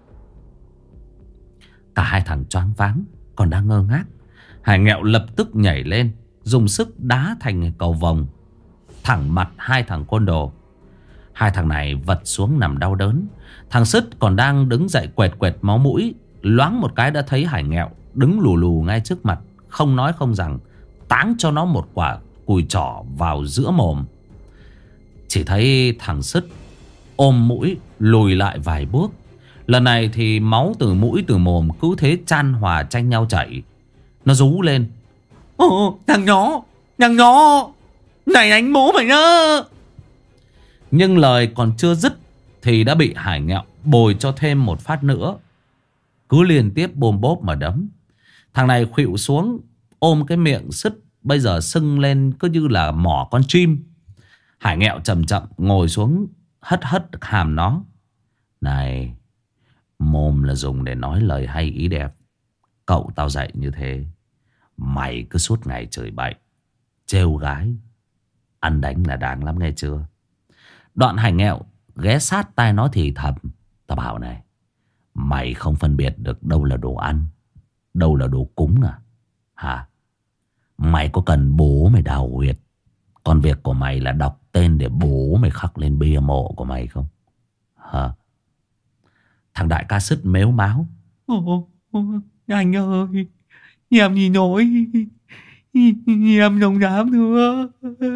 Cả hai thằng choáng váng, còn đang ngơ ngác. Hải Nghẹo lập tức nhảy lên, dùng sức đá thành cầu vồng thẳng mặt hai thằng côn đồ. Hai thằng này vật xuống nằm đau đớn. Thằng Sứt còn đang đứng dậy quệt quệt máu mũi, loáng một cái đã thấy Hải Nghẹo đứng lù lù ngay trước mặt, không nói không rằng táng cho nó một quả cùi trỏ vào giữa mồm. Chỉ thấy thằng Sứt ôm mũi lùi lại vài bước. Lần này thì máu từ mũi từ mồm cứ thế chan hòa tranh nhau chảy. Nó rú lên: "Ồ, thằng nhỏ, này đánh bố mày nhá!" Nhưng lời còn chưa dứt thì đã bị Hải Nghẹo bồi cho thêm một phát nữa. Cứ liên tiếp bôm bốp mà đấm. Thằng này khuỵu xuống, ôm cái miệng Sứt bây giờ sưng lên cứ như là mỏ con chim. Hải Nghẹo chậm chậm ngồi xuống, hất hất hàm nó: "Này, mồm là dùng để nói lời hay ý đẹp. Cậu tao dạy như thế, mày cứ suốt ngày chửi bậy, trêu gái, ăn đánh là đáng lắm nghe chưa?" Đoạn Hải Nghẹo ghé sát tai nó thì thầm: "Tao bảo này, mày không phân biệt được đâu là đồ ăn, đâu là đồ cúng à? Hả? Mày có cần bố mày đào huyệt, còn việc của mày là đọc tên để bố mày khắc lên bia mộ của mày không? Hả?" Thằng đại ca Sứt mếu máo: "Ồ, anh ơi, em nhìn nổi, em không dám nữa."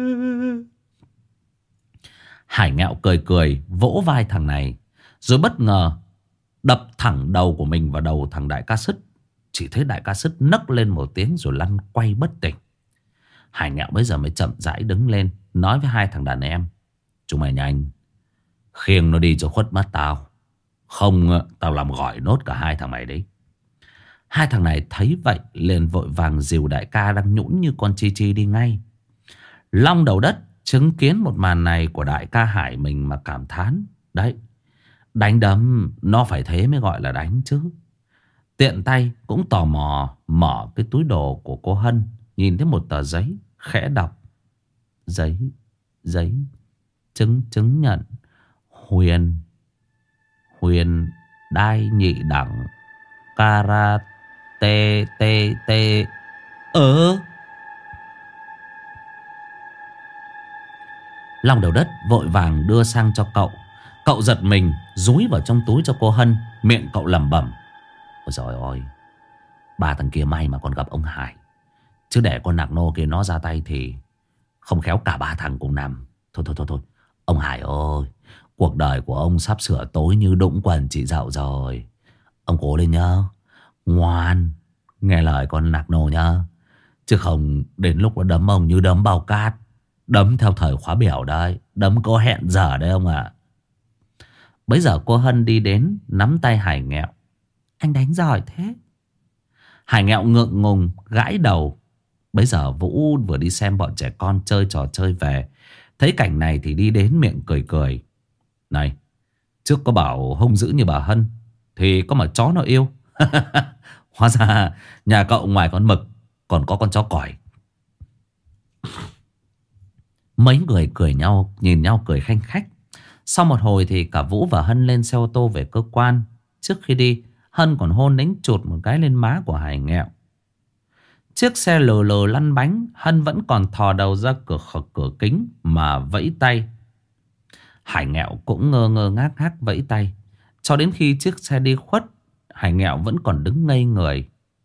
Hải Nghẹo cười cười vỗ vai thằng này, rồi bất ngờ đập thẳng đầu của mình vào đầu thằng đại ca Sứt. Chỉ thấy đại ca Sứt nấc lên một tiếng rồi lăn quay bất tỉnh. Hải Nghẹo bây giờ mới chậm rãi đứng lên, nói với hai thằng đàn em: "Chúng mày nhanh, khiêng nó đi cho khuất mắt tao, không tao làm gọi nốt cả hai thằng mày đấy." Hai thằng này thấy vậy liền vội vàng dìu đại ca đang nhũn như con chi chi đi ngay. Long Đầu Đất chứng kiến một màn này của đại ca Hải mình mà cảm thán: "Đấy, đánh đấm nó phải thế mới gọi là đánh chứ." Tiện tay cũng tò mò mở cái túi đồ của cô Hân, nhìn thấy một tờ giấy, khẽ đọc: Giấy chứng nhận huyền đai nhị đẳng karate tê. Long Đầu Đất vội vàng đưa sang cho cậu. Cậu giật mình dúi vào trong túi cho cô Hân, miệng cậu lẩm bẩm: "Ôi trời ơi, ba thằng kia may mà còn gặp ông Hải, chứ để con nạc nô kia nó ra tay thì không khéo cả ba thằng cùng nằm. Thôi, ông Hải ơi, cuộc đời của ông sắp sửa tối như đũng quần chị Dậu rồi. Ông cố lên nhá, ngoan, nghe lời con nạc nô nhá. Chứ không đến lúc nó đấm ông như đấm bao cát, đấm theo thời khóa biểu đấy, đấm có hẹn giờ đấy ông ạ." Bấy giờ cô Hân đi đến, nắm tay Hải Nghẹo: "Anh đánh giỏi thế." Hải Nghẹo ngượng ngùng gãi đầu. Bấy giờ Vũ vừa đi xem bọn trẻ con chơi trò chơi về, thấy cảnh này thì đi đến miệng cười cười: "Này, trước có bảo hung dữ như bà Hân thì có mà chó nó yêu." Hóa ra nhà cậu ngoài con mực còn có con chó còi. Mấy người cười nhau, nhìn nhau cười khanh khách. Sau một hồi thì cả Vũ và Hân lên xe ô tô về cơ quan. Trước khi đi, Hân còn hôn đánh chụt một cái lên má của Hải Nghẹo. Chiếc xe lờ lờ lăn bánh, Hân vẫn còn thò đầu ra cửa kính mà vẫy tay. Hải Nghẹo cũng ngơ ngác vẫy tay. Cho đến khi chiếc xe đi khuất, Hải Nghẹo vẫn còn đứng ngây người.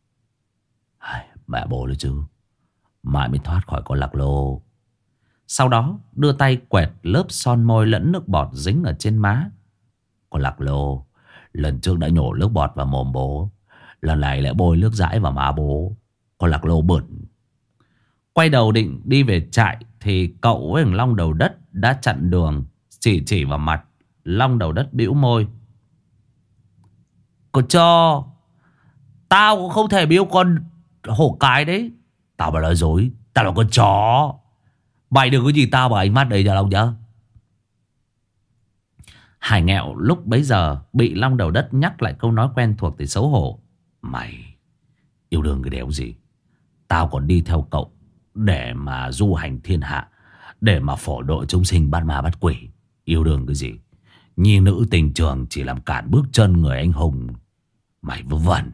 Mẹ bố đấy chứ, mãi mới thoát khỏi con lạc lô. Sau đó đưa tay quẹt lớp son môi lẫn nước bọt dính ở trên má. Con lạc lô, lần trước đã nhổ nước bọt vào mồm bố, lần này lại bôi nước dãi vào má bố. Con lạc lô bẩn. Quay đầu định đi về trại thì cậu với thằng Long Đầu Đất đã chặn đường, chỉ vào mặt. Long Đầu Đất bĩu môi: "Cô cho, tao cũng không thể biếu con hổ cái đấy. Tao mà nói dối, tao là con chó. Mày đừng có nhìn tao bằng ánh mắt đấy cho Long nhá." Hải Nghẹo lúc bấy giờ bị Long Đầu Đất nhắc lại câu nói quen thuộc thì xấu hổ. Mày yêu đương cái đéo gì? Tao còn đi theo cậu để mà du hành thiên hạ, để mà phổ độ chúng sinh bắt ma bắt quỷ. Yêu đương cái gì? Nhi nữ tình trường chỉ làm cản bước chân người anh hùng. Mày vớ vẩn.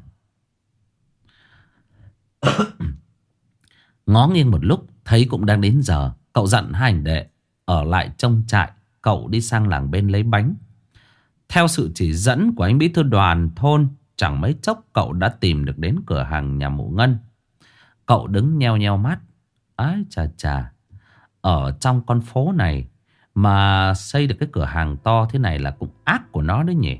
Ngó nghiêng một lúc thấy cũng đang đến giờ. Cậu dặn hai anh đệ ở lại trong trại. Cậu đi sang làng bên lấy bánh. Theo sự chỉ dẫn của anh bí thư đoàn thôn, chẳng mấy chốc cậu đã tìm được đến cửa hàng nhà mụ Ngân. Cậu đứng nheo nheo mắt. Ái chà chà, ở trong con phố này mà xây được cái cửa hàng to thế này là cũng ác của nó đấy nhỉ.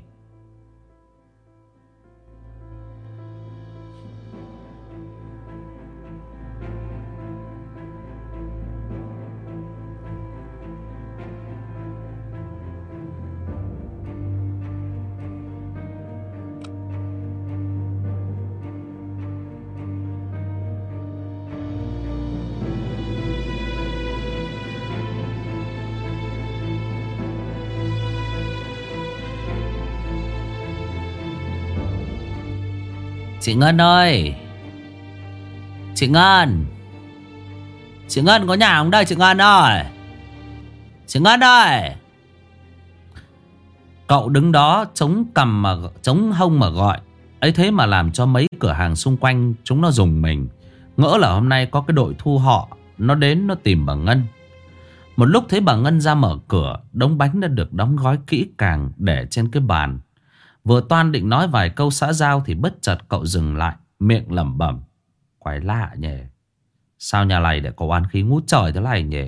Chị Ngân ơi! Chị Ngân! Chị Ngân có nhà không đây chị Ngân ơi? Chị Ngân ơi! Cậu đứng đó chống hông mà gọi. Ấy thế mà làm cho mấy cửa hàng xung quanh chúng nó rùng mình. Ngỡ là hôm nay có cái đội thu họ nó đến nó tìm bà Ngân. Một lúc thấy bà Ngân ra mở cửa, đống bánh đã được đóng gói kỹ càng để trên cái bàn. Vừa toan định nói vài câu xã giao thì bất chợt cậu dừng lại, miệng lẩm bẩm. Quái lạ nhỉ. Sao nhà này để có oán khí ngút trời thế này nhỉ?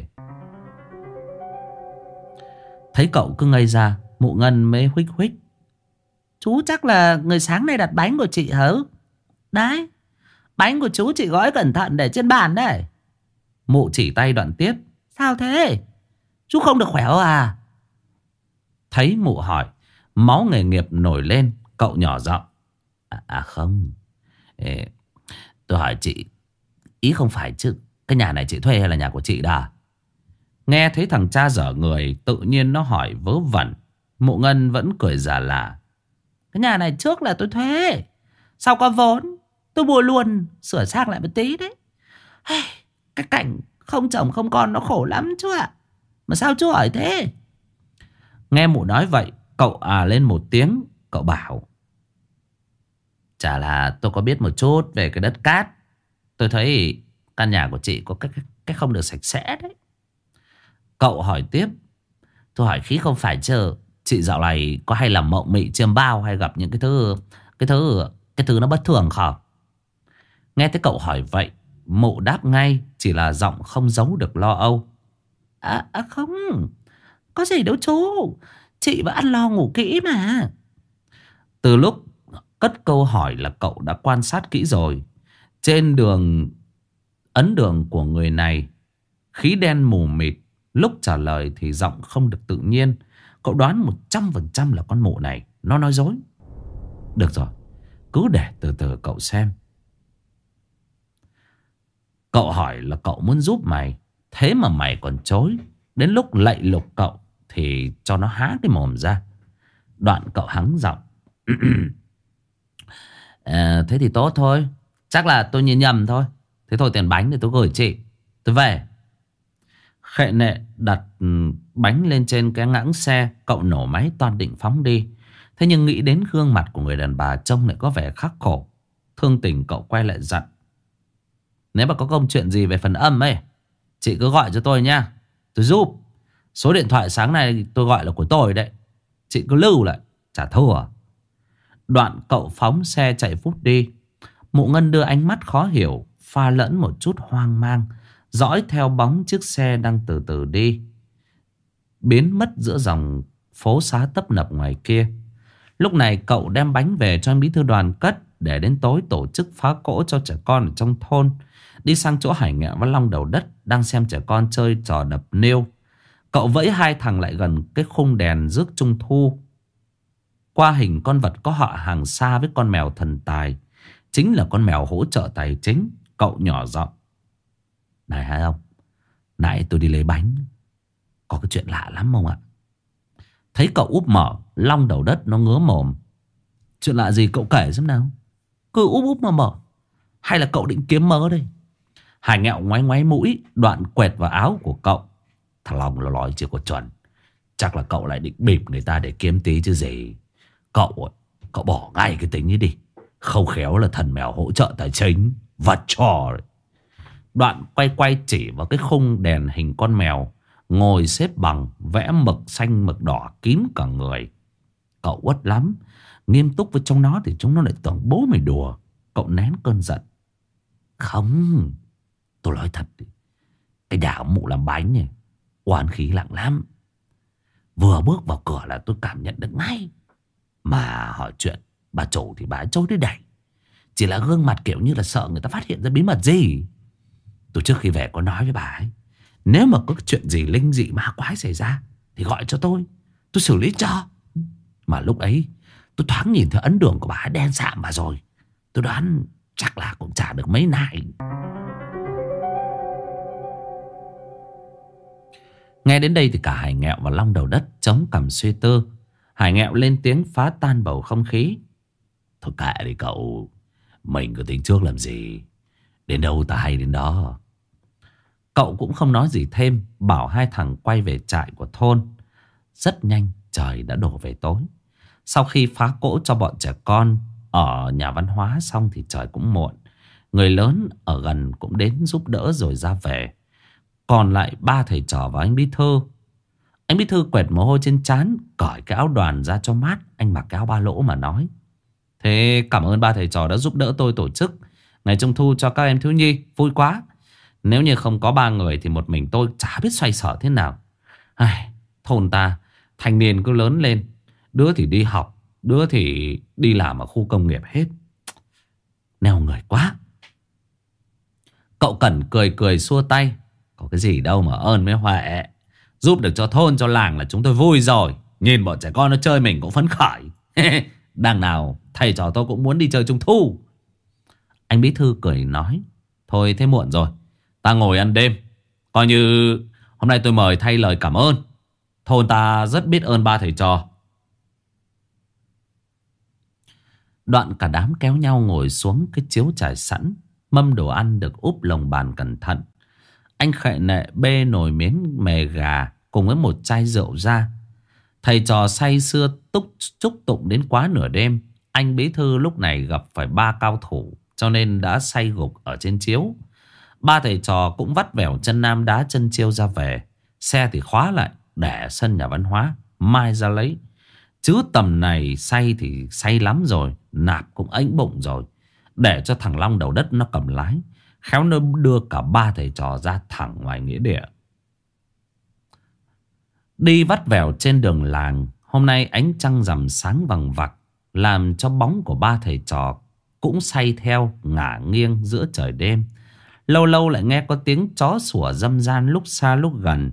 Thấy cậu cứ ngây ra, mụ Ngân mới huých huých. Chú chắc là người sáng nay đặt bánh của chị hả? Đấy, bánh của chú chị gói cẩn thận để trên bàn đấy. Mụ chỉ tay đoạn tiếp. Sao thế? Chú không được khỏe à? Thấy mụ hỏi, máu nghề nghiệp nổi lên. Cậu nhỏ giọng. À không, tôi hỏi chị, ý không phải chứ, cái nhà này chị thuê hay là nhà của chị đã? Nghe thấy thằng cha dở người, tự nhiên nó hỏi vớ vẩn. Mụ Ngân vẫn cười giả lả. Cái nhà này trước là tôi thuê, sau có vốn tôi mua luôn, sửa sang lại một tí đấy. Cái cảnh không chồng không con nó khổ lắm chú ạ. Mà sao chú hỏi thế? Nghe mụ nói vậy, cậu à lên một tiếng. Cậu bảo. Chả là tôi có biết một chút về cái đất cát. Tôi thấy căn nhà của chị có cái không được sạch sẽ đấy. Cậu hỏi tiếp. Tôi hỏi khí không phải chứ, chị dạo này có hay làm mộng mị chiêm bao, hay gặp những cái thứ nó bất thường không? Nghe thấy cậu hỏi vậy, mụ đáp ngay, chỉ là giọng không giấu được lo âu. Không, có gì đâu chú, chị vẫn ăn lo ngủ kỹ mà. Từ lúc cất câu hỏi là cậu đã quan sát kỹ rồi. Trên ấn đường của người này khí đen mù mịt. Lúc trả lời thì giọng không được tự nhiên. Cậu đoán 100% là con mụ này nó nói dối. Được rồi, cứ để từ từ cậu xem. Cậu hỏi là cậu muốn giúp mày, thế mà mày còn chối. Đến lúc lạy lục cậu thì cho nó há cái mồm ra. Đoạn cậu hắng giọng. Thế thì tốt thôi, chắc là tôi nhìn nhầm thôi. Thế thôi, tiền bánh thì tôi gửi chị, tôi về. Khệ nệ đặt bánh lên trên cái ngãng xe. Cậu nổ máy toan định phóng đi. Thế nhưng nghĩ đến gương mặt của người đàn bà trông lại có vẻ khắc khổ. Thương tình cậu quay lại dặn. Nếu mà có công chuyện gì về phần âm ấy, chị cứ gọi cho tôi nha, tôi giúp. Số điện thoại sáng nay tôi gọi là của tôi đấy, chị cứ lưu lại, chả thua. Đoạn cậu phóng xe chạy vút đi. Mụ Ngân đưa ánh mắt khó hiểu, pha lẫn một chút hoang mang, dõi theo bóng chiếc xe đang từ từ đi, biến mất giữa dòng phố xá tấp nập ngoài kia. Lúc này cậu đem bánh về cho anh bí thư đoàn cất, để đến tối tổ chức phá cỗ cho trẻ con ở trong thôn. Đi sang chỗ Hải Nghẹo và Long Đầu Đất đang xem trẻ con chơi trò đập nêu. Cậu vẫy hai thằng lại gần cái khung đèn rước trung thu. Qua hình con vật có họ hàng xa với con mèo thần tài, chính là con mèo hỗ trợ tài chính. Cậu nhỏ giọng. Này hai ông, nãy tôi đi lấy bánh, có cái chuyện lạ lắm không ạ? Thấy cậu úp mở, Long Đầu Đất nó ngứa mồm. Chuyện lạ gì cậu kể xem nào? Cứ úp úp mà mở. Hay là cậu định kiếm mớ đây? Hải Nghẹo ngoáy ngoáy mũi, đoạn quẹt vào áo của cậu. Thằng Long nó nói chưa có chuẩn. Chắc là cậu lại định bịp người ta để kiếm tí chứ gì. Cậu bỏ ngay cái tính ấy đi. Không khéo là thần mèo hỗ trợ tài chính. Vật trò đấy. Đoạn quay chỉ vào cái khung đèn hình con mèo ngồi xếp bằng, vẽ mực xanh mực đỏ kín cả người. Cậu uất lắm. Nghiêm túc với trong nó thì chúng nó lại tưởng bố mày đùa. Cậu nén cơn giận. Không, tôi nói thật. Cái đảo mụ làm bánh này oán khí nặng lắm. Vừa bước vào cửa là tôi cảm nhận được ngay. Mà hỏi chuyện bà chủ thì bà ấy trôi tới đẩy. Chỉ là gương mặt kiểu như là sợ người ta phát hiện ra bí mật gì. Tôi trước khi về có nói với bà ấy, nếu mà có chuyện gì linh dị ma quái xảy ra thì gọi cho tôi xử lý cho. Mà lúc ấy tôi thoáng nhìn thấy ấn đường của bà ấy đen sạm mà rồi. Tôi đoán chắc là cũng trả được mấy nại. Nghe đến đây thì cả Hải Nghẹo và Long Đầu Đất chống cằm suy tư. Hải Nghẹo lên tiếng phá tan bầu không khí. Thôi kệ đi cậu. Mình cứ tính trước làm gì. Đến đâu ta hay đến đó. Cậu cũng không nói gì thêm, bảo hai thằng quay về trại của thôn. Rất nhanh trời đã đổ về tối. Sau khi phá cỗ cho bọn trẻ con ở nhà văn hóa xong thì trời cũng muộn. Người lớn ở gần cũng đến giúp đỡ rồi ra về. Còn lại ba thầy trò và anh bí thư. Anh bí thư quẹt mồ hôi trên trán, cởi cái áo đoàn ra cho mát. Anh mặc cái áo ba lỗ mà nói: Thế cảm ơn ba thầy trò đã giúp đỡ tôi tổ chức ngày trung thu cho các em thiếu nhi. Vui quá. Nếu như không có ba người thì một mình tôi chả biết xoay sở thế nào. Thôn ta thanh niên cứ lớn lên, đứa thì đi học, đứa thì đi làm ở khu công nghiệp hết. Neo người quá. Cậu Cẩn cười xua tay. Có cái gì đâu mà ơn với Huệ. Giúp được cho thôn cho làng là chúng tôi vui rồi. Nhìn bọn trẻ con nó chơi mình cũng phấn khởi. Đằng nào thầy trò tôi cũng muốn đi chơi trung thu. Anh bí thư cười nói: Thôi thế muộn rồi, ta ngồi ăn đêm. Coi như hôm nay tôi mời thay lời cảm ơn. Thôn ta rất biết ơn ba thầy trò. Đoạn cả đám kéo nhau ngồi xuống cái chiếu trải sẵn. Mâm đồ ăn được úp lồng bàn cẩn thận. Anh khệ nệ bê nồi miến mề gà cùng với một chai rượu ra. Thầy trò say sưa chúc tụng đến quá nửa đêm. Anh bí thư lúc này gặp phải ba cao thủ, cho nên đã say gục ở trên chiếu. Ba thầy trò cũng vắt vẻo chân nam đá chân chiêu ra về. Xe thì khóa lại để sân nhà văn hóa, mai ra lấy. Chứ tầm này say thì say lắm rồi, nạp cũng ếnh bụng rồi. Để cho thằng Long Đầu Đất nó cầm lái, khéo nó đưa cả ba thầy trò ra thẳng ngoài nghĩa địa. Đi vắt vẻo trên đường làng. Hôm nay ánh trăng rằm sáng vằng vặc, làm cho bóng của ba thầy trò cũng say theo, ngả nghiêng giữa trời đêm. Lâu lâu lại nghe có tiếng chó sủa râm ran lúc xa lúc gần.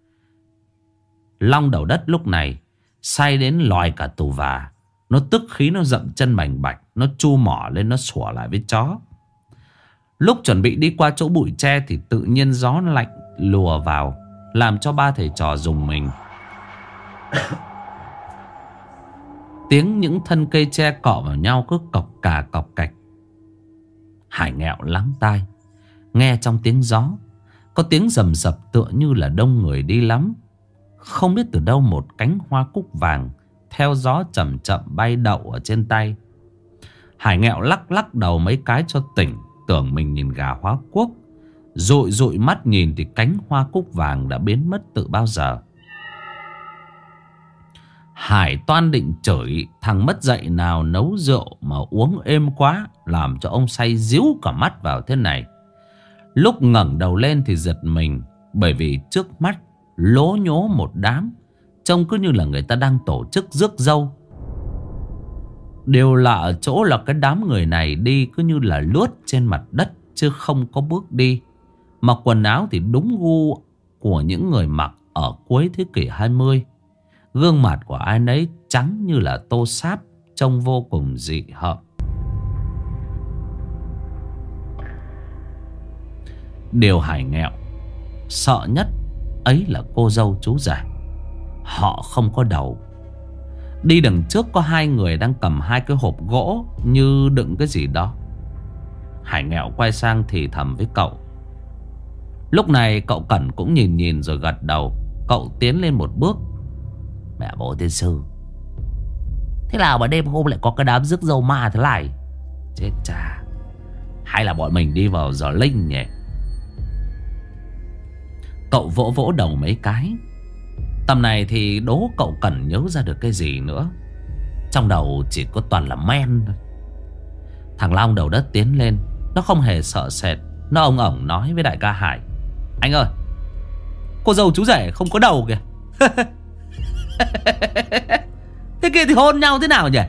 Long Đầu Đất lúc này say đến lòi cả tù và. Nó tức khí, nó dậm chân bành bạch, nó chu mỏ lên, nó sủa lại với chó. Lúc chuẩn bị đi qua chỗ bụi tre thì tự nhiên gió lạnh lùa vào, làm cho ba thầy trò rùng mình. Tiếng những thân cây tre cọ vào nhau cứ cọc cà cọc cạch. Hải Nghẹo lắng tai, nghe trong tiếng gió có tiếng rầm rập tựa như là đông người đi lắm. Không biết từ đâu một cánh hoa cúc vàng theo gió chậm chậm bay đậu ở trên tay. Hải Nghẹo lắc đầu mấy cái cho tỉnh, tưởng mình nhìn gà hóa quốc. Dụi mắt nhìn thì cánh hoa cúc vàng đã biến mất từ bao giờ. Hải toan định chửi thằng mất dạy nào nấu rượu mà uống êm quá, làm cho ông say díu cả mắt vào thế này. Lúc ngẩng đầu lên thì giật mình, bởi vì trước mắt lố nhố một đám, trông cứ như là người ta đang tổ chức rước dâu. Điều lạ ở chỗ là cái đám người này đi cứ như là lướt trên mặt đất, chứ không có bước đi. Mặc quần áo thì đúng gu của những người mặc ở cuối thế kỷ 20. Gương mặt của ai nấy trắng như là tô sáp, trông vô cùng dị hợm. Điều Hải Nghẹo sợ nhất ấy là cô dâu chú rể. Họ không có đầu, Đi đằng trước có hai người đang cầm hai cái hộp gỗ như đựng cái gì đó. Hải Nghẹo quay sang thì thầm với cậu. Lúc này cậu Cẩn cũng nhìn nhìn rồi gật đầu. Cậu tiến lên một bước. Mẹ bố tiên sư, thế nào mà đêm hôm lại có cái đám rước dâu ma thế này? Chết cha, hay là bọn mình đi vào giờ linh nhỉ? Cậu vỗ vỗ đầu mấy cái. Tầm này thì đố cậu Cẩn nhớ ra được cái gì nữa. Trong đầu chỉ có toàn là men thôi. Thằng Long đầu đất tiến lên. Nó không hề sợ sệt. Nó ông ổng nói với đại ca Hải. Anh ơi, cô dâu chú rể không có đầu kìa. Thế kia thì hôn nhau thế nào nhỉ?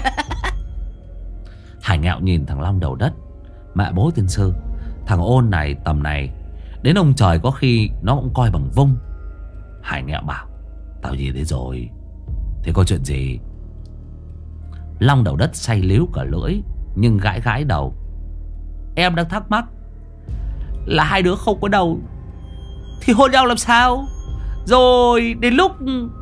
Hải Nghẹo nhìn thằng Long đầu đất. Mẹ bố tiên sư, thằng ôn này tầm này đến ông trời có khi nó cũng coi bằng vung. Hải Nghẹo bảo. Tao nhìn thấy rồi. Thế có chuyện gì? Long đầu đất say líu cả lưỡi, nhưng gãi gãi đầu. Em đang thắc mắc là hai đứa không có đầu thì hôn nhau làm sao? Rồi đến lúc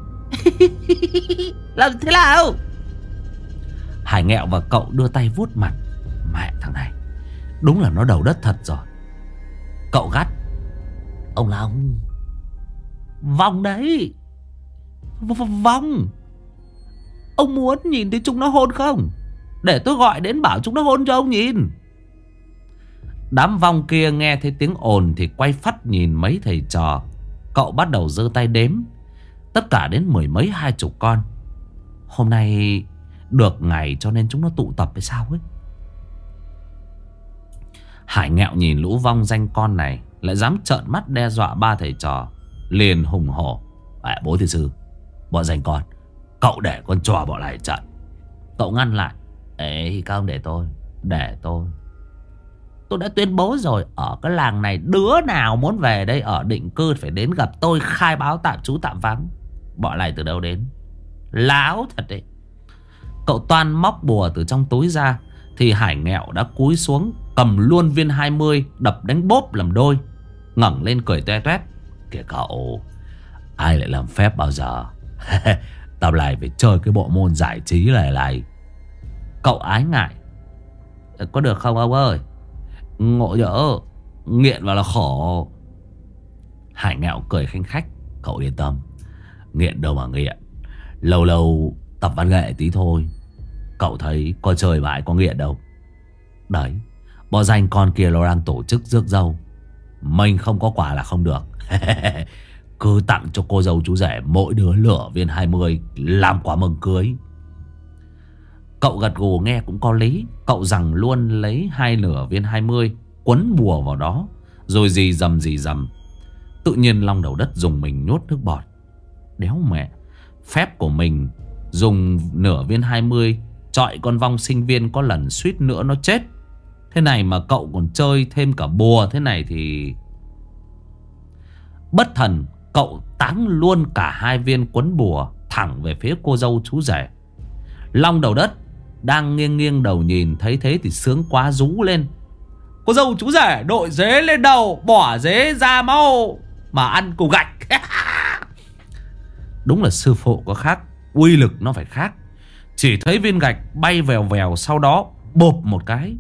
làm thế nào? Hải Nghẹo và cậu đưa tay vuốt mặt. Mẹ thằng này, đúng là nó đầu đất thật rồi. Cậu gắt. Ông Long, vong đấy. Vong. Ông muốn nhìn thấy chúng nó hôn không? Để tôi gọi đến bảo chúng nó hôn cho ông nhìn. Đám vong kia nghe thấy tiếng ồn thì quay phắt nhìn mấy thầy trò. Cậu bắt đầu giơ tay đếm. Tất cả đến mười mấy 20 con. Hôm nay được ngày cho nên chúng nó tụ tập hay sao ấy. Hải Nghẹo nhìn lũ vong danh con này lại dám trợn mắt đe dọa ba thầy trò, liền hùng hổ. Bố thiên sư, bọn danh con, cậu để con trò bọn này trận. Cậu ngăn lại. Ê các ông để tôi. Tôi đã tuyên bố rồi, ở cái làng này đứa nào muốn về đây ở định cư phải đến gặp tôi khai báo tạm trú tạm vắng. Bọn này từ đâu đến? Láo thật đấy. Cậu Toan móc bùa từ trong túi ra thì Hải Nghẹo đã cúi xuống cầm luôn viên 20 đập đánh bốp làm đôi, ngẩng lên cười toe toét. Kìa cậu, ai lại làm phép bao giờ? Tao lại phải chơi cái bộ môn giải trí này. Cậu ái ngại. Có được không ông ơi? Ngộ nhỡ nghiện vào là khổ. Hải Nghẹo cười khanh khách. Cậu yên tâm, nghiện đâu mà nghiện, lâu lâu tập văn nghệ tí thôi. Cậu thấy có chơi mãi có nghiện đâu. Đấy, bọn danh con kia nó đang tổ chức rước dâu, mình không có quà là không được. Cứ tặng cho cô dâu chú rể mỗi đứa lửa viên 20 làm quà mừng cưới. Cậu gật gù nghe cũng có lý. Cậu rằng luôn lấy 2 lửa viên 20 quấn bùa vào đó, rồi dì dầm. Tự nhiên Long đầu đất dùng mình nhốt nước bọt. Đéo mẹ, phép của mình dùng nửa viên 20 chọi con vong sinh viên có lần suýt nữa nó chết. Thế này mà cậu còn chơi thêm cả bùa thế này thì... Bất thần, cậu táng luôn cả 2 viên quấn bùa thẳng về phía cô dâu chú rể. Long đầu đất đang nghiêng đầu nhìn, thấy thế thì sướng quá rú lên. Cô dâu chú rể đội dế lên đầu, bỏ dế ra mau mà ăn củ gạch. Đúng là sư phụ có khác, uy lực nó phải khác. Chỉ thấy viên gạch bay vèo vèo, sau đó bộp một cái.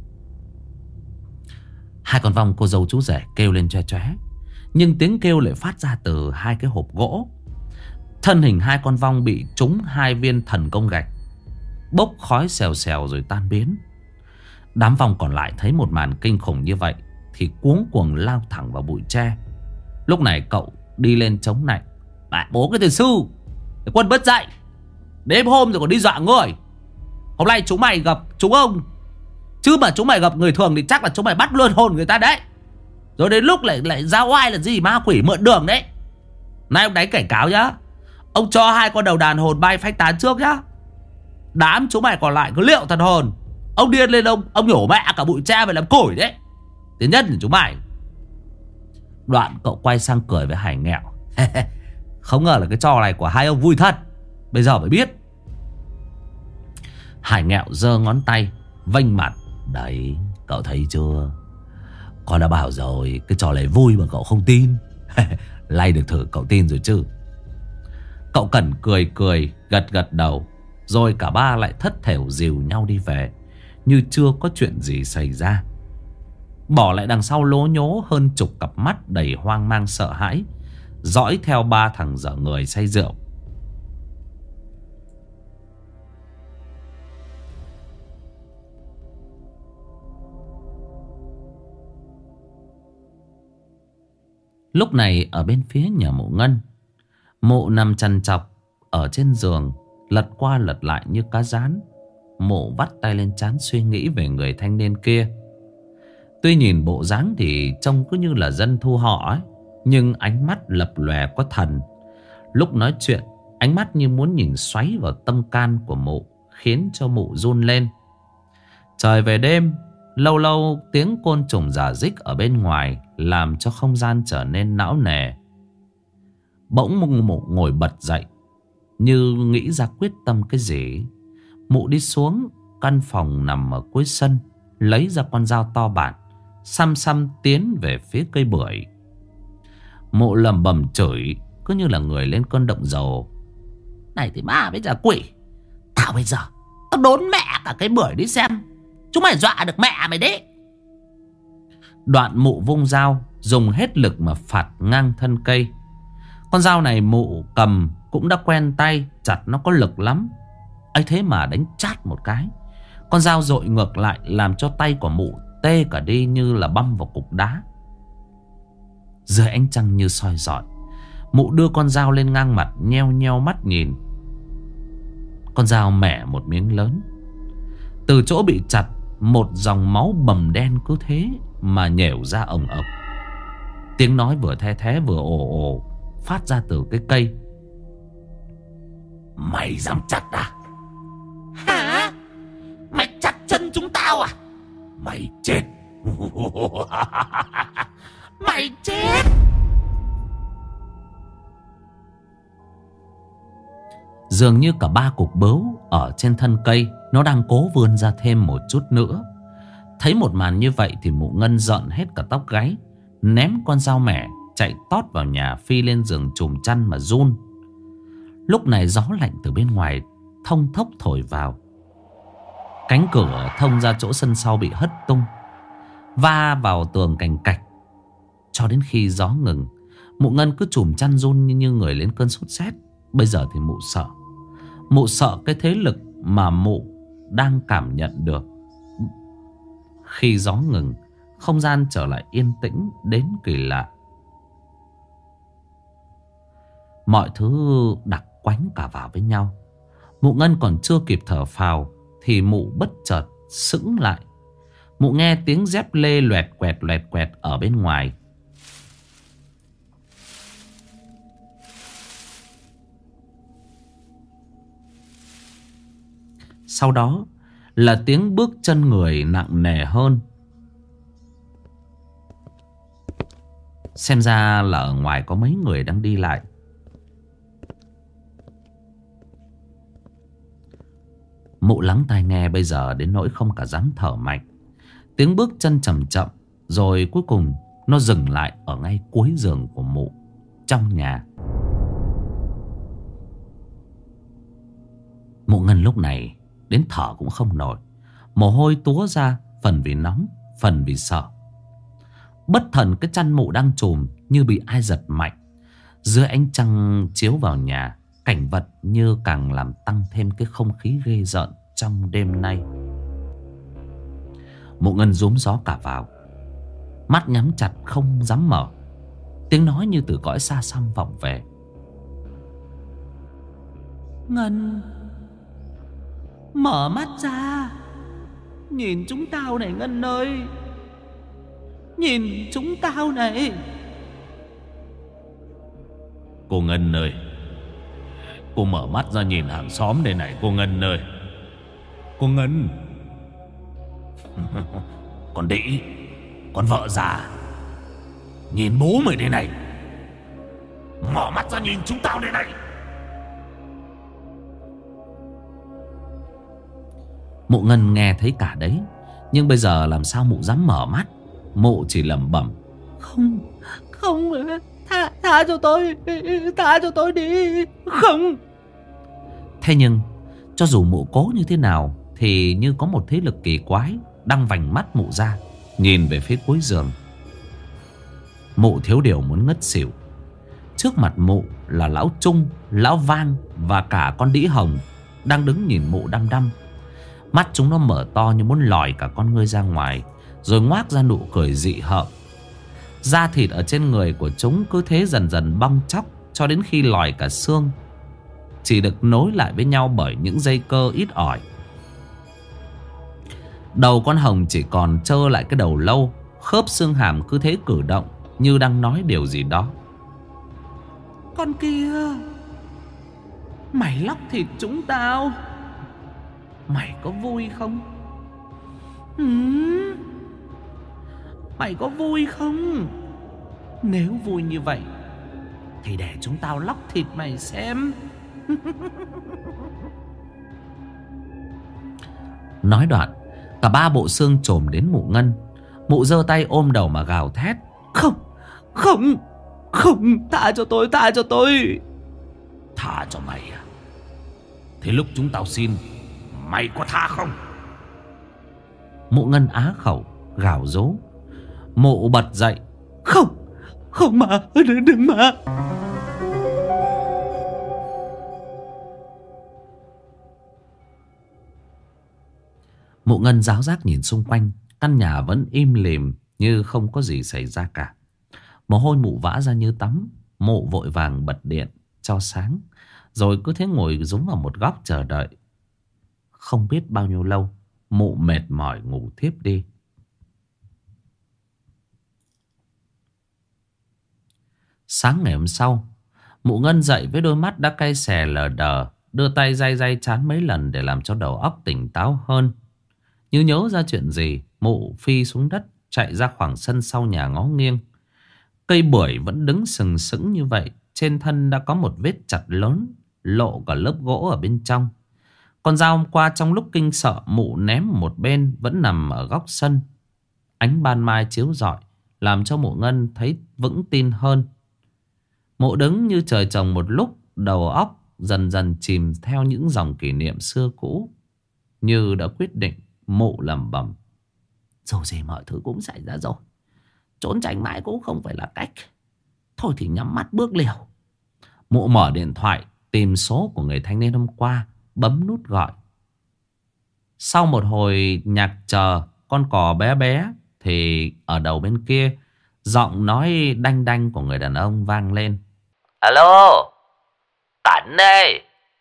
2 con vong cô dâu chú rể kêu lên choe choé, nhưng tiếng kêu lại phát ra từ 2 cái hộp gỗ. Thân hình 2 con vong bị trúng 2 viên thần công gạch, bốc khói xèo xèo rồi tan biến. Đám vong còn lại thấy một màn kinh khủng như vậy thì cuống cuồng lao thẳng vào bụi tre. Lúc này cậu đi lên chống nạnh. Mẹ bố cái tiền sư, cái quân bất dạy, đêm hôm rồi còn đi dọa người. Hôm nay chúng mày gặp chúng ông, chứ mà chúng mày gặp người thường thì chắc là chúng mày bắt luôn hồn người ta đấy. Rồi đến lúc lại giao oai là gì ma quỷ mượn đường đấy. Nay ông đánh cảnh cáo nhá. Ông cho 2 con đầu đàn hồn bay phách tán trước nhá. Đám chúng mày còn lại cứ liệu thần hồn. Ông điên lên ông nhổ mẹ cả bụi tre về làm củi đấy. Thứ nhất là chúng mày. Đoạn cậu quay sang cười với Hải Nghẹo. Không ngờ là cái trò này của hai ông vui thật, bây giờ mới biết. Hải Nghẹo giơ ngón tay vênh mặt. Đấy, cậu thấy chưa? Con đã bảo rồi, cái trò này vui mà cậu không tin. Lay được thử cậu tin rồi chứ. Cậu Cẩn cười cười, gật gật đầu. Rồi cả ba lại thất thểu dìu nhau đi về, như chưa có chuyện gì xảy ra. Bỏ lại đằng sau lố nhố hơn chục cặp mắt đầy hoang mang sợ hãi, dõi theo ba thằng dở người say rượu. Lúc này ở bên phía nhà mụ Ngân, mụ nằm chằn chọc ở trên giường, lật qua lật lại như cá rán. Mụ vắt tay lên trán suy nghĩ về người thanh niên kia. Tuy nhìn bộ dáng thì trông cứ như là dân thu họ ấy, nhưng ánh mắt lập lòe có thần. Lúc nói chuyện, ánh mắt như muốn nhìn xoáy vào tâm can của mụ, khiến cho mụ run lên. Trời về đêm, lâu lâu tiếng côn trùng rả rích ở bên ngoài làm cho không gian trở nên não nề. Bỗng mụ ngồi bật dậy, như nghĩ ra quyết tâm cái gì. Mụ đi xuống căn phòng nằm ở cuối sân, lấy ra con dao to bản, xăm xăm tiến về phía cây bưởi. Mụ lầm bầm chửi, cứ như là người lên cơn động dầu. Này thì ma bây giờ quỷ, tao bây giờ tao đốn mẹ cả cây bưởi đi xem, chúng mày dọa được mẹ mày đấy. Đoạn mụ vung dao, dùng hết lực mà phạt ngang thân cây. Con dao này mụ cầm cũng đã quen tay, chặt nó có lực lắm. ấy thế mà đánh chát một cái, con dao dội ngược lại, làm cho tay của mụ tê cả đi như là băm vào cục đá. Dưới ánh trăng như soi rọi, mụ đưa con dao lên ngang mặt, nheo nheo mắt nhìn. Con dao mẻ một miếng lớn. Từ chỗ bị chặt, một dòng máu bầm đen cứ thế mà nhểu ra ồng ộc. Tiếng nói vừa the thé vừa ồ ồ phát ra từ cái cây. Mày dám chặt à? Hả? Mày chặt chân chúng tao à? Mày chết. Mày chết. Dường như cả ba cục bướu ở trên thân cây nó đang cố vươn ra thêm một chút nữa. Thấy một màn như vậy thì mụ Ngân giận hết cả tóc gáy, ném con dao mẻ chạy tót vào nhà, phi lên giường trùm chăn mà run. Lúc này gió lạnh từ bên ngoài thông thốc thổi vào. Cánh cửa thông ra chỗ sân sau bị hất tung, va vào tường cành cạch. Cho đến khi gió ngừng, mụ Ngân cứ trùm chăn run như người lên cơn sốt rét. Bây giờ thì mụ sợ. Mụ sợ cái thế lực mà mụ đang cảm nhận được. Khi gió ngừng, không gian trở lại yên tĩnh đến kỳ lạ. Mọi thứ đặc quánh cả vào với nhau. Mụ Ngân còn chưa kịp thở phào thì mụ bất chợt sững lại. Mụ nghe tiếng dép lê loẹt quẹt ở bên ngoài. Sau đó là tiếng bước chân người nặng nề hơn. Xem ra là ở ngoài có mấy người đang đi lại. Mụ lắng tai nghe bây giờ đến nỗi không cả dám thở mạnh. Tiếng bước chân chậm chậm, rồi cuối cùng nó dừng lại ở ngay cuối giường của mụ, trong nhà. Mụ Ngân lúc này đến thở cũng không nổi, mồ hôi túa ra, phần vì nóng, phần vì sợ. Bất thần cái chăn mụ đang trùm như bị ai giật mạnh. Dưới ánh trăng chiếu vào nhà, cảnh vật như càng làm tăng thêm cái không khí ghê rợn trong đêm nay. Mụ Ngân rúm gió cả vào, mắt nhắm chặt không dám mở. Tiếng nói như từ cõi xa xăm vọng về. Ngân, mở mắt ra, nhìn chúng tao này Ngân ơi, nhìn chúng tao này. Cô Ngân ơi, cô mở mắt ra nhìn hàng xóm đây này cô Ngân ơi. Cô Ngân. Con đĩ, con vợ già, nhìn bố mày đây này, mở mắt ra nhìn chúng tao đây này. Mụ Ngân nghe thấy cả đấy, nhưng bây giờ làm sao mụ dám mở mắt. Mụ chỉ lẩm bẩm: Không, Tha cho tôi. Tha cho tôi đi. Không. Thế nhưng cho dù mụ cố như thế nào thì như có một thế lực kỳ quái đang vành mắt mụ ra, nhìn về phía cuối giường. Mụ thiếu điều muốn ngất xỉu. Trước mặt mụ là lão Trung, lão Vang và cả con đĩ hồng đang đứng nhìn mụ đăm đăm. Mắt chúng nó mở to như muốn lòi cả con ngươi ra ngoài, rồi ngoác ra nụ cười dị hợm. Da thịt ở trên người của chúng cứ thế dần dần bong tróc cho đến khi lòi cả xương, chỉ được nối lại với nhau bởi những dây cơ ít ỏi. Đầu con hồng chỉ còn trơ lại cái đầu lâu, khớp xương hàm cứ thế cử động như đang nói điều gì đó. Con kia, mày lóc thịt chúng tao, mày có vui không? Mày có vui không? Nếu vui như vậy thì để chúng tao lóc thịt mày xem. Nói đoạn, cả ba bộ xương chồm đến mụ Ngân. Mụ giơ tay ôm đầu mà gào thét. Không, không, không, tha cho tôi, tha cho tôi. Tha cho mày à? Thế lúc chúng tao xin, mày có tha không? Mụ Ngân á khẩu gào rú. Mụ bật dậy. Không, không mà, đừng mà. Mụ Ngân ráo rác nhìn xung quanh. Căn nhà vẫn im lìm như không có gì xảy ra cả. Mồ hôi mụ vã ra như tắm. Mụ vội vàng bật điện cho sáng, rồi cứ thế ngồi rúm vào một góc chờ đợi. Không biết bao nhiêu lâu, mụ mệt mỏi ngủ thiếp đi. Sáng ngày hôm sau, mụ Ngân dậy với đôi mắt đã cay xè lờ đờ, đưa tay day day trán mấy lần để làm cho đầu óc tỉnh táo hơn. Như nhớ ra chuyện gì, mụ phi xuống đất, chạy ra khoảng sân sau nhà ngó nghiêng. Cây bưởi vẫn đứng sừng sững như vậy. Trên thân đã có một vết chặt lớn, lộ cả lớp gỗ ở bên trong. Con dao hôm qua trong lúc kinh sợ mụ ném một bên vẫn nằm ở góc sân. Ánh ban mai chiếu rọi làm cho mụ Ngân thấy vững tin hơn. Mụ đứng như trời trồng một lúc, đầu óc dần dần chìm theo những dòng kỷ niệm xưa cũ. Như đã quyết định, mụ lẩm bẩm. Dù gì mọi thứ cũng xảy ra rồi, trốn tránh mãi cũng không phải là cách. Thôi thì nhắm mắt bước liều. Mụ mở điện thoại, tìm số của người thanh niên hôm qua, bấm nút gọi. Sau một hồi nhạc chờ con cò bé bé, thì ở đầu bên kia, giọng nói đanh đanh của người đàn ông vang lên. Alo, Cảnh đây.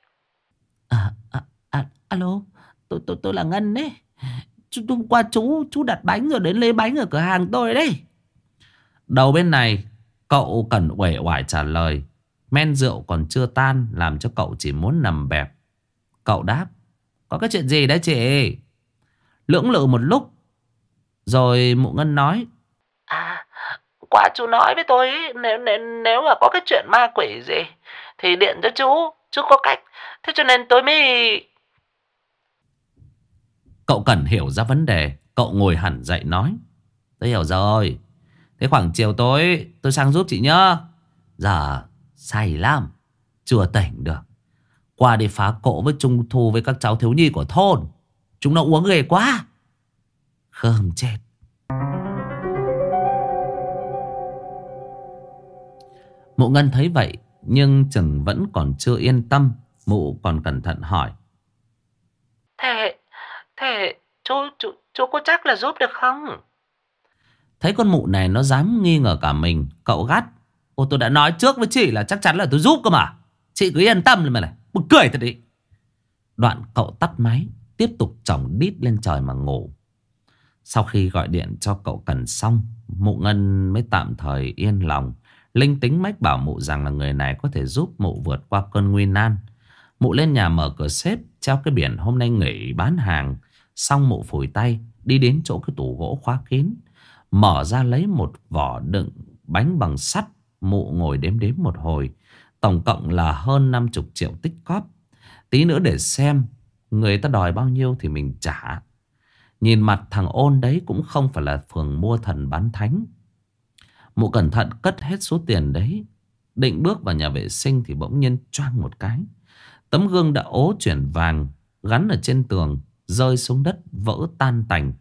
Alo, tôi là Ngân đấy. Hôm qua chú đặt bánh rồi đến lấy bánh ở cửa hàng tôi đấy. Đầu bên này, cậu Cẩn uể oải trả lời. Men rượu còn chưa tan, làm cho cậu chỉ muốn nằm bẹp. Cậu đáp. Có cái chuyện gì đấy chị? Lưỡng lự một lúc, rồi mụ Ngân nói. Quả chú nói với tôi ý, nếu mà có cái chuyện ma quỷ gì thì điện cho chú có cách. Thế cho nên tôi mới... Cậu Cẩn hiểu ra vấn đề. Cậu ngồi hẳn dậy nói. Tôi hiểu rồi. Thế khoảng chiều tối tôi sang giúp chị nhá. Giờ say lắm, chưa tỉnh được. Qua đi phá cỗ với trung thu với các cháu thiếu nhi của thôn. Chúng nó uống ghê quá. Khơm chết. Mụ Ngân thấy vậy, nhưng chừng vẫn còn chưa yên tâm. Mụ còn cẩn thận hỏi. Thế chú có chắc là giúp được không? Thấy con mụ này nó dám nghi ngờ cả mình, cậu gắt. Ô, tôi đã nói trước với chị là chắc chắn là tôi giúp cơ mà. Chị cứ yên tâm lên mà này. Buồn cười thật đi. Đoạn cậu tắt máy, tiếp tục chổng đít lên trời mà ngủ. Sau khi gọi điện cho cậu Cần xong, mụ Ngân mới tạm thời yên lòng. Linh tính mách bảo mụ rằng là người này có thể giúp mụ vượt qua cơn nguy nan. Mụ lên nhà mở cửa xếp, treo cái biển hôm nay nghỉ bán hàng. Xong mụ phủi tay, đi đến chỗ cái tủ gỗ khóa kín. Mở ra lấy một vỏ đựng bánh bằng sắt. Mụ ngồi đếm đếm một hồi. Tổng cộng là hơn 50 triệu tích cóp. Tí nữa để xem người ta đòi bao nhiêu thì mình trả. Nhìn mặt thằng Ôn đấy cũng không phải là phường mua thần bán thánh. Mụ cẩn thận cất hết số tiền đấy, định bước vào nhà vệ sinh thì bỗng nhiên choang một cái. Tấm gương đã ố chuyển vàng gắn ở trên tường rơi xuống đất vỡ tan tành.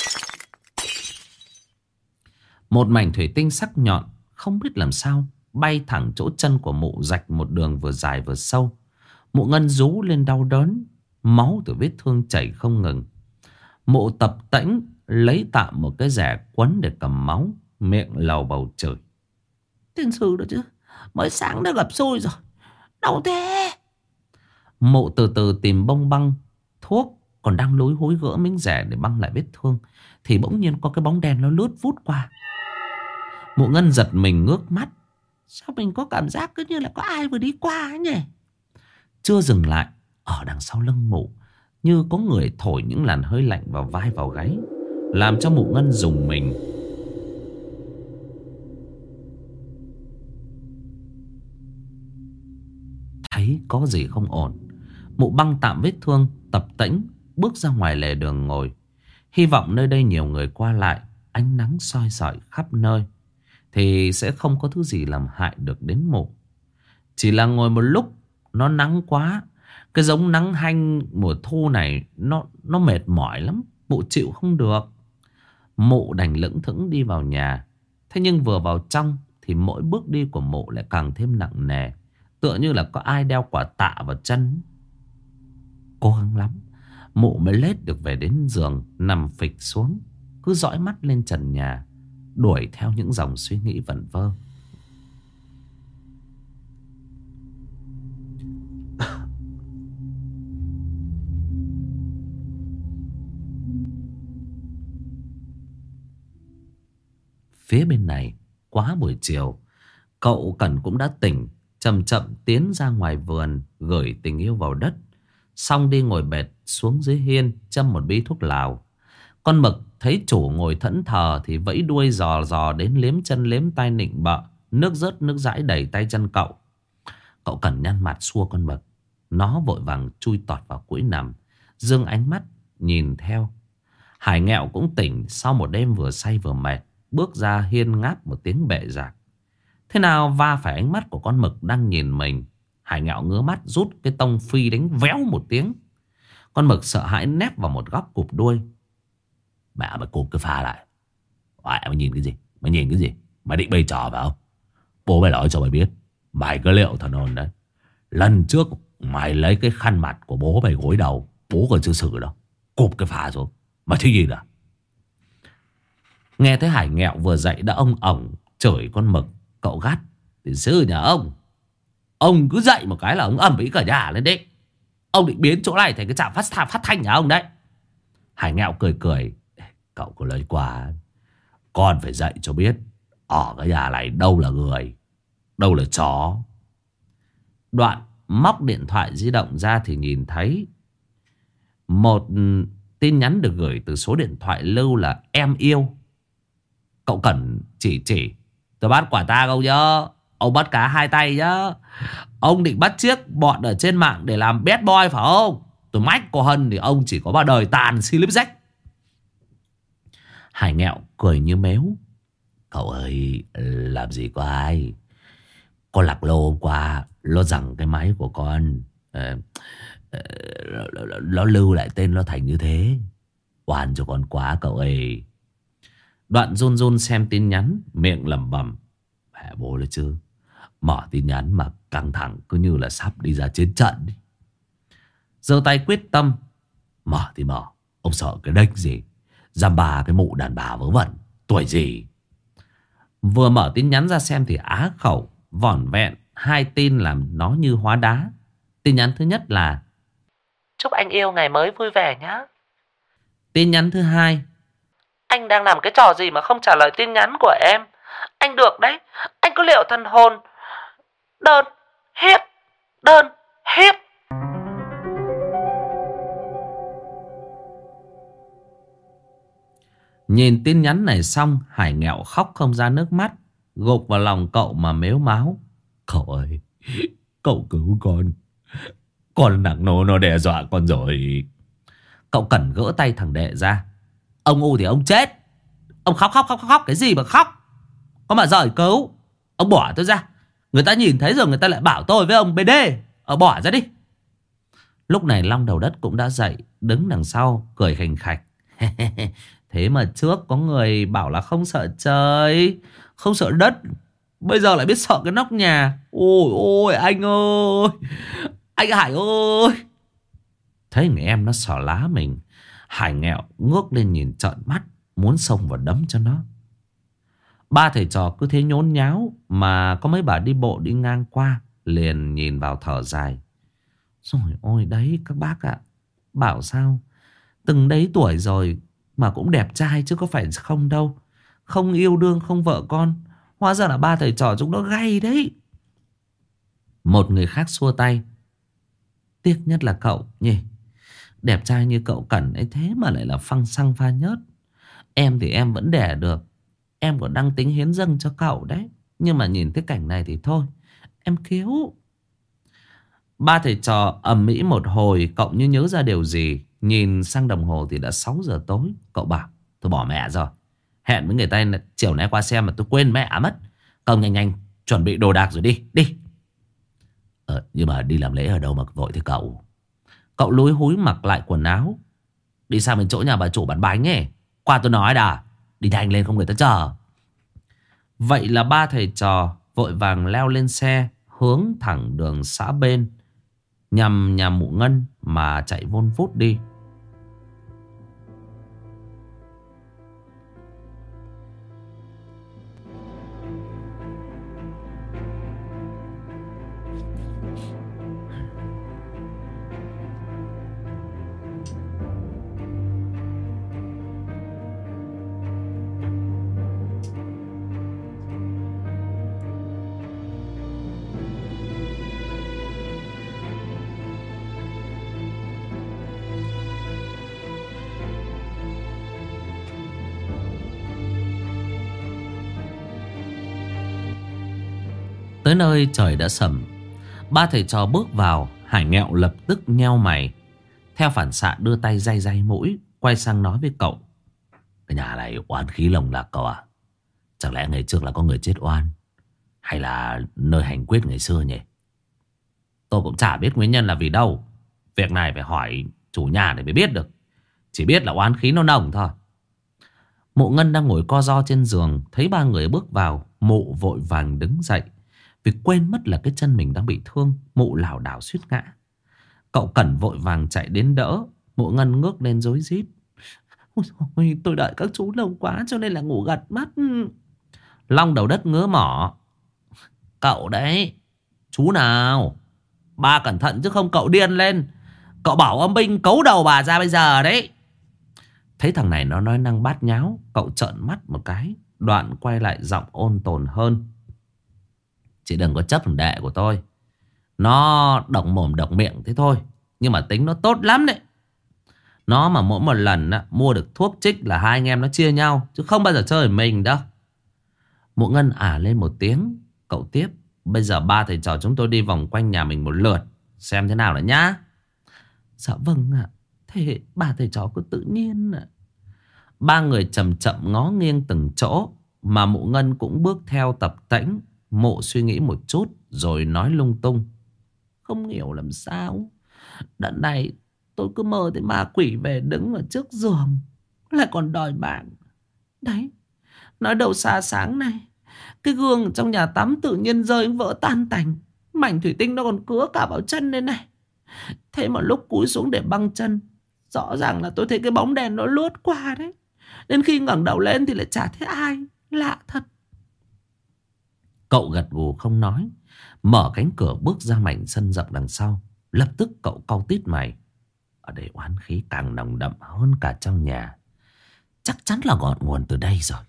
Một mảnh thủy tinh sắc nhọn không biết làm sao bay thẳng chỗ chân của mụ, rạch một đường vừa dài vừa sâu. Mụ Ngân rú lên đau đớn, máu từ vết thương chảy không ngừng. Mụ tập tễnh lấy tạm một cái rẻ quấn để cầm máu, miệng lầu bầu chửi: "Tiên sư đó chứ, mới sáng đã gặp xui rồi, đau thế." Mụ từ từ tìm bông băng, thuốc, còn đang lúi húi gỡ miếng rẻ để băng lại vết thương thì bỗng nhiên có cái bóng đen nó lướt vút qua. Mụ Ngân giật mình ngước mắt. Sao mình có cảm giác cứ như là có ai vừa đi qua ấy nhỉ? Chưa dừng lại, ở đằng sau lưng mụ như có người thổi những làn hơi lạnh vào vai vào gáy, làm cho mụ Ngân rùng mình. Thấy có gì không ổn, mụ băng tạm vết thương, tập tễnh bước ra ngoài lề đường ngồi. Hy vọng nơi đây nhiều người qua lại, ánh nắng soi sỏi khắp nơi thì sẽ không có thứ gì làm hại được đến mụ. Chỉ là ngồi một lúc nó nắng quá. Cái giống nắng hanh mùa thu này nó mệt mỏi lắm, mụ chịu không được. Mụ đành lững thững đi vào nhà. Thế nhưng vừa vào trong thì mỗi bước đi của mụ lại càng thêm nặng nề, tựa như là có ai đeo quả tạ vào chân. Cố gắng lắm mụ mới lết được về đến giường, nằm phịch xuống, cứ dõi mắt lên trần nhà, đuổi theo những dòng suy nghĩ vẩn vơ. Phía bên này quá buổi chiều, cậu Cẩn cũng đã tỉnh, chậm chậm tiến ra ngoài vườn gửi tình yêu vào đất, xong đi ngồi bệt xuống dưới hiên châm một bí thuốc lào. Con Mực thấy chủ ngồi thẫn thờ thì vẫy đuôi dò dò đến liếm chân liếm tay nịnh bợ, nước rớt nước dãi đầy tay chân cậu. Cậu Cẩn nhăn mặt xua con Mực. Nó vội vàng chui tọt vào cũi nằm, dương ánh mắt nhìn theo. Hải Nghẹo cũng tỉnh sau một đêm vừa say vừa mệt, bước ra hiên ngáp một tiếng bệ rạc. Thế nào va phải ánh mắt của con Mực đang nhìn mình. Hải Nghẹo ngứa mắt rút cái tông phi đánh véo một tiếng. Con Mực sợ hãi nép vào một góc cụp đuôi. Mẹ mày cụp cái pha lại. Mày nhìn cái gì? Mày nhìn cái gì? Mày định bày trò phải không? Bố mày nói cho mày biết, mày cứ liệu thần hồn đấy. Lần trước mày lấy cái khăn mặt của bố mày gối đầu, bố còn chưa xử đâu. Cụp cái pha xuống. Mày thích gì à? Nghe thấy Hải Nghẹo vừa dậy đã ông ổng chửi con Mực, cậu gắt: "Tiền sư nhà ông cứ dậy một cái là ông ầm ĩ cả nhà lên đấy. Ông định biến chỗ này thành cái trạm phát thanh nhà ông đấy." Hải Nghẹo cười cười: "Cậu có lời quá. Con phải dạy cho biết, ở cái nhà này đâu là người, đâu là chó." Đoạn móc điện thoại di động ra thì nhìn thấy một tin nhắn được gửi từ số điện thoại lưu là "Em yêu". Cậu Cẩn chỉ: "Tôi bắt quả tang ông nhá. Ông bắt cá hai tay nhá. Ông định bắt chiếc bọn ở trên mạng để làm bad boy phải không? Tôi mách cô Hân thì ông chỉ có ba đời tàn slip rách." Hải Nghẹo cười như mếu: "Cậu ơi, làm gì có ai. Con Lạc Lô hôm qua nó rằng cái máy của con nó lưu lại tên nó thành như thế. Oan cho con quá cậu ơi." Đoạn run run xem tin nhắn, miệng lẩm bẩm: "Mẹ bố đấy chứ. Mở tin nhắn mà căng thẳng cứ như là sắp đi ra chiến trận." Giơ tay quyết tâm: "Mở thì mở, ông sợ cái đếch gì. Giam bà cái mụ đàn bà vớ vẩn, tuổi gì." Vừa mở tin nhắn ra xem thì á khẩu, vỏn vẹn hai tin làm nó như hóa đá. Tin nhắn thứ nhất là: "Chúc anh yêu ngày mới vui vẻ nhá." Tin nhắn thứ hai: "Anh đang làm cái trò gì mà không trả lời tin nhắn của em? Anh được đấy, anh cứ liệu thần hồn. Đơn hiếp, đơn hiếp." Nhìn tin nhắn này xong, Hải Nghẹo khóc không ra nước mắt, gục vào lòng cậu mà mếu máo: "Cậu ơi, cậu cứu con. Con nặng nô nó đe dọa con rồi." Cậu Cẩn gỡ tay thằng Đệ ra: "Ông u thì ông chết. Ông khóc cái gì mà khóc. Có mà giỏi cứu. Ông bỏ tôi ra. Người ta nhìn thấy rồi người ta lại bảo tôi với ông BD. Bỏ ra đi. Lúc này Long Đầu Đất cũng đã dậy, đứng đằng sau cười khành khạch. Thế mà trước có người bảo là không sợ trời, không sợ đất, bây giờ lại biết sợ cái nóc nhà. Ôi ôi anh ơi, anh Hải ơi. Thấy người em nó xỏ lá mình, Hải nghẹo ngước lên nhìn trợn mắt, muốn xông vào đấm cho nó. Ba thầy trò cứ thế nhốn nháo, mà có mấy bà đi bộ đi ngang qua liền nhìn vào thở dài. Rồi ôi đấy các bác ạ, bảo sao từng đấy tuổi rồi mà cũng đẹp trai chứ có phải không đâu. Không yêu đương, không vợ con, hóa ra là ba thầy trò chúng nó gay đấy. Một người khác xua tay. Tiếc nhất là cậu nhỉ. Đẹp trai như cậu Cẩn ấy thế mà lại là phăng xăng pha nhớt. Em thì em vẫn đẻ được, em còn đang tính hiến dâng cho cậu đấy. Nhưng mà nhìn thấy cảnh này thì thôi, em cứu. Ba thầy trò ầm ĩ một hồi, cậu như nhớ ra điều gì, nhìn sang đồng hồ thì đã 6 giờ tối. Cậu bảo tôi bỏ mẹ rồi, hẹn với người ta chiều nay qua xem mà tôi quên mẹ mất. Cậu nhanh nhanh chuẩn bị đồ đạc rồi đi. Đi. Nhưng mà đi làm lễ ở đâu mà vội thế cậu? Cậu lúi húi mặc lại quần áo. Đi sang bên chỗ nhà bà chủ bán bánh ấy. Qua tôi nói đã. Đi nhanh lên không người ta chờ. Vậy là ba thầy trò vội vàng leo lên xe, hướng thẳng đường xã bên, nhằm nhà mụ Ngân mà chạy vun vút đi. Tới nơi trời đã sầm. Ba thầy trò bước vào. Hải nghẹo lập tức nheo mày, theo phản xạ đưa tay day day mũi, quay sang nói với cậu. Cái nhà này oán khí lồng lạc cậu à? Chẳng lẽ ngày trước là có người chết oan, hay là nơi hành quyết ngày xưa nhỉ? Tôi cũng chả biết nguyên nhân là vì đâu. Việc này phải hỏi chủ nhà để mới biết được. Chỉ biết là oán khí nó nồng thôi. Mụ Ngân đang ngồi co ro trên giường, thấy ba người bước vào, mụ vội vàng đứng dậy. Vì quên mất là cái chân mình đang bị thương, mụ lảo đảo suýt ngã. Cậu Cẩn vội vàng chạy đến đỡ. Mụ Ngân ngước lên rối rít. Ôi, tôi đợi các chú lâu quá cho nên là ngủ gật mắt. Long Đầu Đất ngứa mỏ. Cậu đấy. Chú nào? Ba cẩn thận chứ không cậu điên lên. Cậu bảo âm binh cấu đầu bà ra bây giờ đấy. Thấy thằng này nó nói năng bát nháo, cậu trợn mắt một cái, đoạn quay lại giọng ôn tồn hơn. Chị đừng có chấp thằng đệ của tôi. Nó độc mồm độc miệng thế thôi, nhưng mà tính nó tốt lắm đấy. Nó mà mỗi một lần mua được thuốc trích là hai anh em nó chia nhau, chứ không bao giờ chơi mình đâu. Mụ Ngân lên một tiếng. Cậu tiếp. Bây giờ ba thầy trò chúng tôi đi vòng quanh nhà mình một lượt, xem thế nào nữa nhá. Dạ vâng ạ. Thế ba thầy trò cứ tự nhiên ạ. Ba người chậm chậm ngó nghiêng từng chỗ, mà mụ Ngân cũng bước theo tập tễnh. Mụ suy nghĩ một chút rồi nói lung tung. Không hiểu làm sao, đợt này tôi cứ mơ thấy ma quỷ về đứng ở trước giường, lại còn đòi bạn. Đấy, nói đâu xa sáng nay, cái gương trong nhà tắm tự nhiên rơi vỡ tan tành. Mảnh thủy tinh nó còn cứa cả vào chân đây này. Thế mà lúc cúi xuống để băng chân, rõ ràng là tôi thấy cái bóng đèn nó lướt qua đấy. Đến khi ngẩng đầu lên thì lại chả thấy ai. Lạ thật. Cậu gật gù không nói, mở cánh cửa bước ra mảnh sân rộng đằng sau. Lập tức cậu cau tít mày. Ở đây oán khí càng nồng đậm hơn cả trong nhà. Chắc chắn là ngọn nguồn từ đây rồi.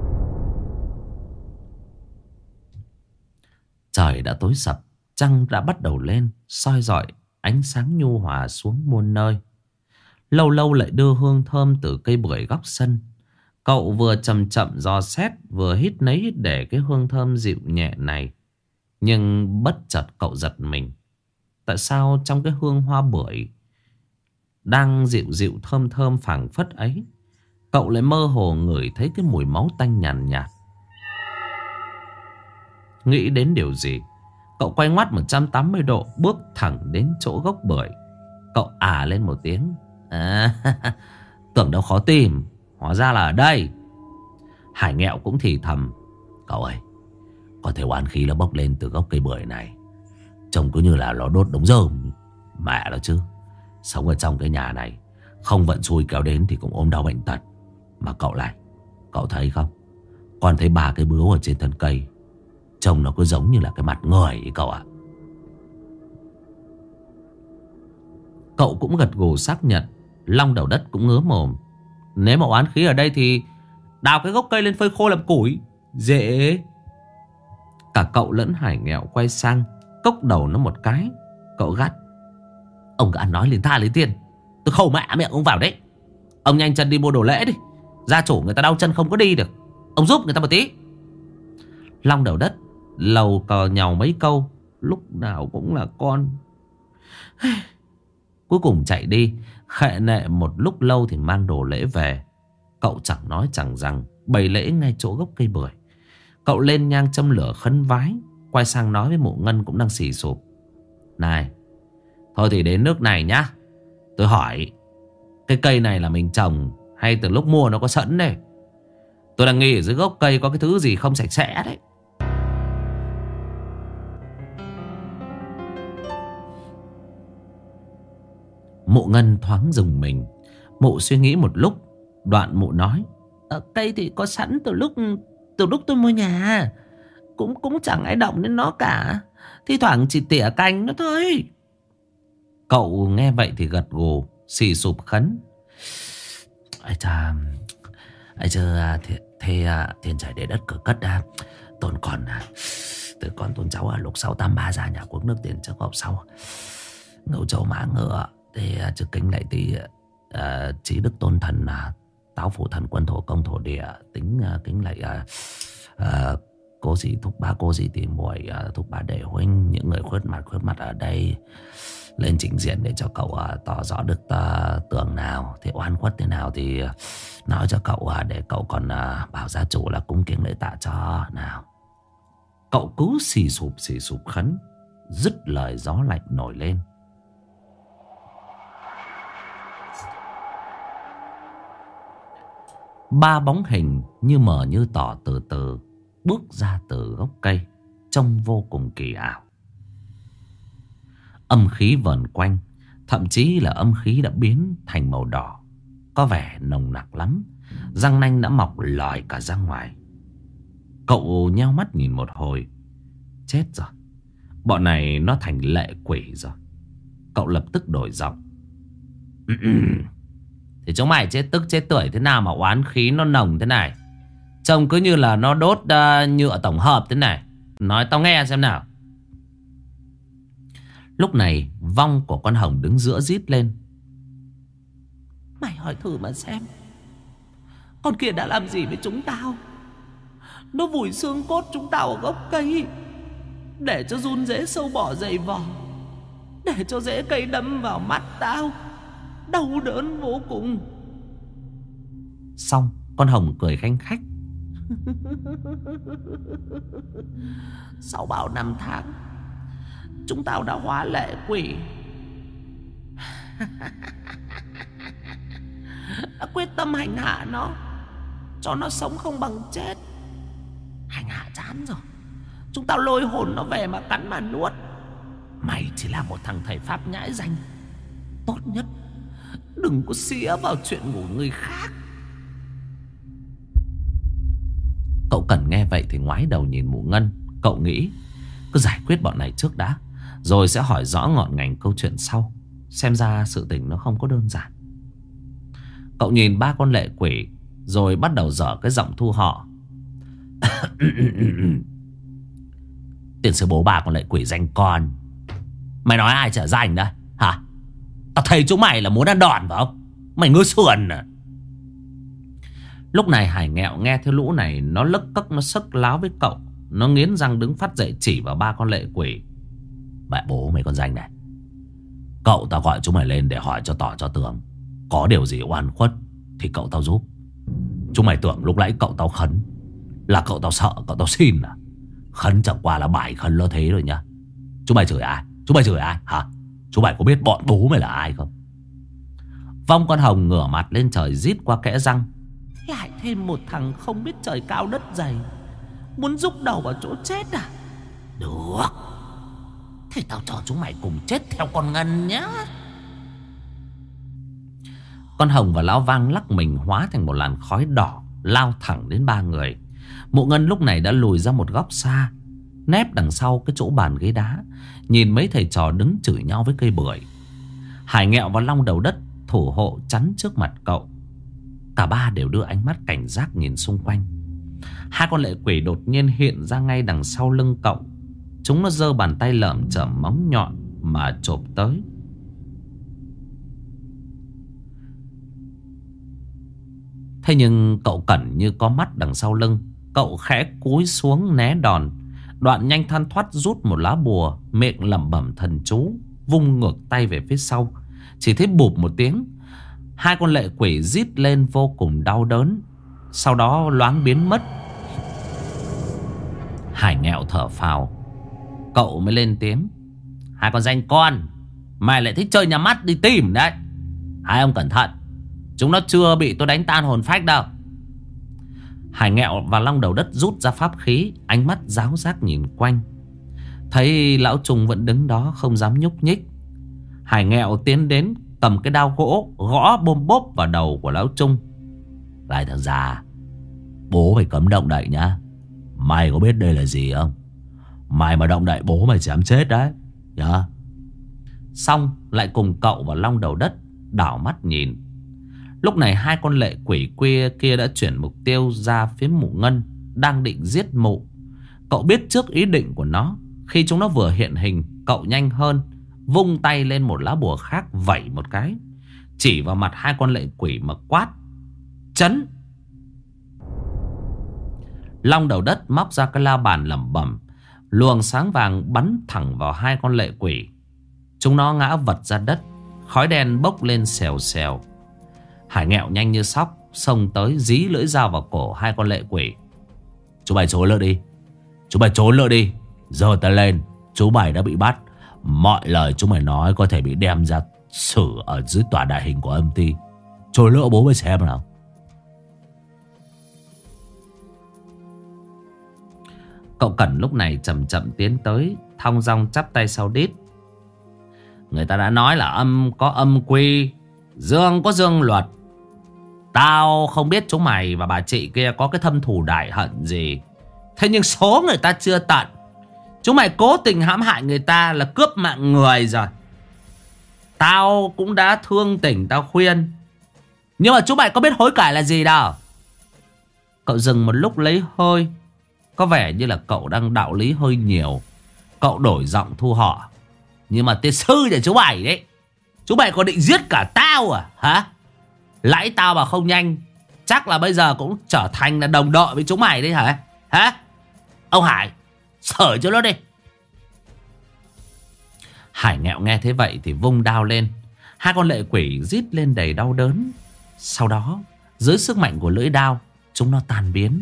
Trời đã tối sập, trăng đã bắt đầu lên, soi rọi ánh sáng nhu hòa xuống muôn nơi. Lâu lâu lại đưa hương thơm từ cây bưởi góc sân. Cậu vừa chậm chậm dò xét, vừa hít nấy hít để cái hương thơm dịu nhẹ này. Nhưng bất chợt cậu giật mình. Tại sao trong cái hương hoa bưởi đang dịu dịu thơm thơm phảng phất ấy, cậu lại mơ hồ ngửi thấy cái mùi máu tanh nhàn nhạt. nghĩ đến điều gì, cậu quay ngoắt 180 độ, bước thẳng đến chỗ gốc bưởi. Cậu lên một tiếng. Tưởng đâu khó tìm, hóa ra là ở đây. Hải Nghẹo cũng thì thầm. Cậu ơi, có thể oán khí nó bốc lên từ gốc cây bưởi này. Trông cứ như là nó đốt đống rơm. Mẹ nó chứ, sống ở trong cái nhà này, không vận xui kéo đến thì cũng ôm đau bệnh tật. Mà cậu này, cậu thấy không, con thấy 3 cái bướu ở trên thân cây, trông nó cứ giống như là cái mặt người ấy cậu ạ. Cậu cũng gật gù xác nhận. Long Đầu Đất cũng ngứa mồm. Nếu mà oán khí ở đây thì đào cái gốc cây lên phơi khô làm củi, dễ. Cả cậu lẫn Hải Nghẹo quay sang, cốc đầu nó một cái. Cậu gắt. Ông cứ ăn nói liền tha lấy tiền, tôi khâu mẹ miệng ông vào đấy. Ông nhanh chân đi mua đồ lễ đi, gia chủ người ta đau chân không có đi được, ông giúp người ta một tí. Long Đầu Đất lầu cò nhàu mấy câu, lúc nào cũng là con. Cuối cùng chạy đi, khệ nệ một lúc lâu thì mang đồ lễ về. Cậu chẳng nói chẳng rằng bày lễ ngay chỗ gốc cây bưởi. Cậu lên nhang châm lửa khấn vái, quay sang nói với Mụ Ngân cũng đang xì sụp. Này, thôi thì đến nước này nhá. Tôi hỏi, cái cây này là mình trồng hay từ lúc mua nó có sẵn đây? Tôi đang nghi ở dưới gốc cây có cái thứ gì không sạch sẽ đấy. Mụ Ngân thoáng rùng mình. Mụ suy nghĩ một lúc, đoạn mụ nói. Cây thì có sẵn từ lúc tôi mua nhà. Cũng chẳng ai động đến nó cả. Thi thoảng chỉ tỉa cành nó thôi. Cậu nghe vậy thì gật gù, xì sụp khấn. Thiên trời để đất cửa cất tôn cháu lục 683 ra nhà cuống nước tiền trước hộp sau. Ngẫu châu mã ngựa. Thế trước kính lại tí chí đức tôn thần táo phụ thần quân thổ công thổ địa. Tính kính lại cô dì thúc bá, cô dì tỷ muội, thúc bá đệ huynh, những người khuất mặt ở đây lên trình diện để cho cậu tỏ rõ được tưởng nào thì oan khuất thế nào thì nói cho cậu, để cậu còn bảo gia chủ là cúng kiếng lễ tạ cho nào. Cậu cứ xì sụp khấn. Dứt lời gió lạnh nổi lên. Ba bóng hình như mờ như tỏ từ từ bước ra từ gốc cây, trông vô cùng kỳ ảo. Âm khí vờn quanh, thậm chí là âm khí đã biến thành màu đỏ, có vẻ nồng nặc lắm. Răng nanh đã mọc lòi cả ra ngoài. Cậu nheo mắt nhìn một hồi. Chết rồi, bọn này nó thành lệ quỷ rồi. Cậu lập tức đổi giọng. Thì chúng mày chết tức chết tưởi thế nào mà oán khí nó nồng thế này? Trông cứ như là nó đốt nhựa tổng hợp thế này. Nói tao nghe xem nào. Lúc này vong của con hồng đứng giữa rít lên. Mày hỏi thử mà xem, con kia đã làm gì với chúng tao? Nó vùi xương cốt chúng tao ở gốc cây, để cho run rễ sâu bọ dày vò, để cho rễ cây đâm vào mắt tao, đau đớn vô cùng. Xong con hồng cười khanh khách. Sau bao năm tháng, chúng tao đã hóa lệ quỷ, đã quyết tâm hành hạ nó, cho nó sống không bằng chết. Hành hạ chán rồi, chúng tao lôi hồn nó về mà cắn mà nuốt. Mày chỉ là một thằng thầy pháp nhãi danh, tốt nhất đừng có xía vào chuyện của người khác. Cậu Cần nghe vậy thì ngoái đầu nhìn Mụ Ngân. Cậu nghĩ cứ giải quyết bọn này trước đã, rồi sẽ hỏi rõ ngọn ngành câu chuyện sau. Xem ra sự tình nó không có đơn giản. Cậu nhìn ba con lệ quỷ, rồi bắt đầu dở cái giọng thu họ. Tiền sư bố ba con lệ quỷ danh con, mày nói ai trở danh đấy hả? Tao thấy chúng mày là muốn ăn đòn phải không? Mày ngứa sườn à? Lúc này Hải Nghẹo nghe theo lũ này, nó lấc cấc, nó sấc láo với cậu. Nó nghiến răng đứng phát dậy chỉ vào ba con lệ quỷ. Mẹ bố mấy con danh này, cậu tao gọi chúng mày lên để hỏi cho tỏ cho tường. Có điều gì oan khuất thì cậu tao giúp. Chúng mày tưởng lúc nãy cậu tao khấn là cậu tao sợ, cậu tao xin à? Khấn chẳng qua là bài khấn nó thế rồi nhá. Chúng mày chửi ai? Chúng mày chửi ai hả? Chúng mày có biết bọn bố mày là ai không? Vong con Hồng ngửa mặt lên trời rít qua kẽ răng. Lại thêm một thằng không biết trời cao đất dày, muốn rúc đầu vào chỗ chết à? Được, thế tao cho chúng mày cùng chết theo con Ngân nhá. Con Hồng và lão Vang lắc mình hóa thành một làn khói đỏ, lao thẳng đến ba người. Mụ Ngân lúc này đã lùi ra một góc xa, nép đằng sau cái chỗ bàn ghế đá, nhìn mấy thầy trò đứng chửi nhau với cây bưởi. Hải Nghẹo và Long Đầu Đất thủ hộ chắn trước mặt cậu. Cả ba đều đưa ánh mắt cảnh giác nhìn xung quanh. Hai con lệ quỷ đột nhiên hiện ra ngay đằng sau lưng cậu. Chúng nó giơ bàn tay lởm chởm móng nhọn mà chộp tới. Thế nhưng cậu Cẩn như có mắt đằng sau lưng. Cậu khẽ cúi xuống né đòn, đoạn nhanh thoăn thoắt rút một lá bùa, miệng lẩm bẩm thần chú, vung ngược tay về phía sau. Chỉ thấy bụp một tiếng, hai con lệ quỷ rít lên vô cùng đau đớn, sau đó loáng biến mất. Hải Nghẹo thở phào, cậu mới lên tiếng. Hai con danh con, mày lại thích chơi nhắm mắt đi tìm đấy. Hai ông cẩn thận, chúng nó chưa bị tôi đánh tan hồn phách đâu. Hải Nghẹo và Long Đầu Đất rút ra pháp khí, ánh mắt giáo giác nhìn quanh. Thấy lão Trung vẫn đứng đó không dám nhúc nhích, Hải Nghẹo tiến đến cầm cái đao gỗ gõ bôm bốp vào đầu của lão Trung. Này thằng già, bố phải cấm động đậy nhá. Mày có biết đây là gì không? Mày mà động đậy bố mày dám chết đấy nhá. Xong lại cùng cậu và Long Đầu Đất đảo mắt nhìn. Lúc này hai con lệ quỷ quê kia đã chuyển mục tiêu ra phía mụ Ngân, đang định giết mụ. Cậu biết trước ý định của nó. Khi chúng nó vừa hiện hình, cậu nhanh hơn, vung tay lên một lá bùa khác vẩy một cái, chỉ vào mặt hai con lệ quỷ mà quát: chấn! Long Đầu Đất móc ra cái la bàn lẩm bẩm, luồng sáng vàng bắn thẳng vào hai con lệ quỷ. Chúng nó ngã vật ra đất, khói đen bốc lên xèo xèo. Hải Nghẹo nhanh như sóc xông tới dí lưỡi dao vào cổ hai con lệ quỷ. Chú mày trốn lỡ đi, chú mày trốn lỡ đi. Giờ ta lên, chú mày đã bị bắt. Mọi lời chú mày nói có thể bị đem ra xử ở dưới tòa đại hình của âm ty. Trốn lỡ bố mày xem nào. Cậu Cẩn lúc này chậm chậm tiến tới, thong dong chắp tay sau đít. Người ta đã nói là âm có âm quy, dương có dương luật. Tao không biết chúng mày và bà chị kia có cái thâm thù đại hận gì, thế nhưng số người ta chưa tận. Chúng mày cố tình hãm hại người ta là cướp mạng người rồi. Tao cũng đã thương tình, tao khuyên, nhưng mà chúng mày có biết hối cải là gì đâu. Cậu dừng một lúc lấy hơi, có vẻ như là cậu đang đạo lý hơi nhiều. Cậu đổi giọng thu họ: nhưng mà tiên sư nhà chú mày đấy, chú mày còn định giết cả tao à hả? Lãi tao mà không nhanh, chắc là bây giờ cũng trở thành là đồng đội với chúng mày đấy hả? Hả? Ông Hải, sởi cho nó đi. Hải Nghẹo nghe thế vậy thì vung đao lên. Hai con lệ quỷ rít lên đầy đau đớn. Sau đó dưới sức mạnh của lưỡi đao, chúng nó tan biến.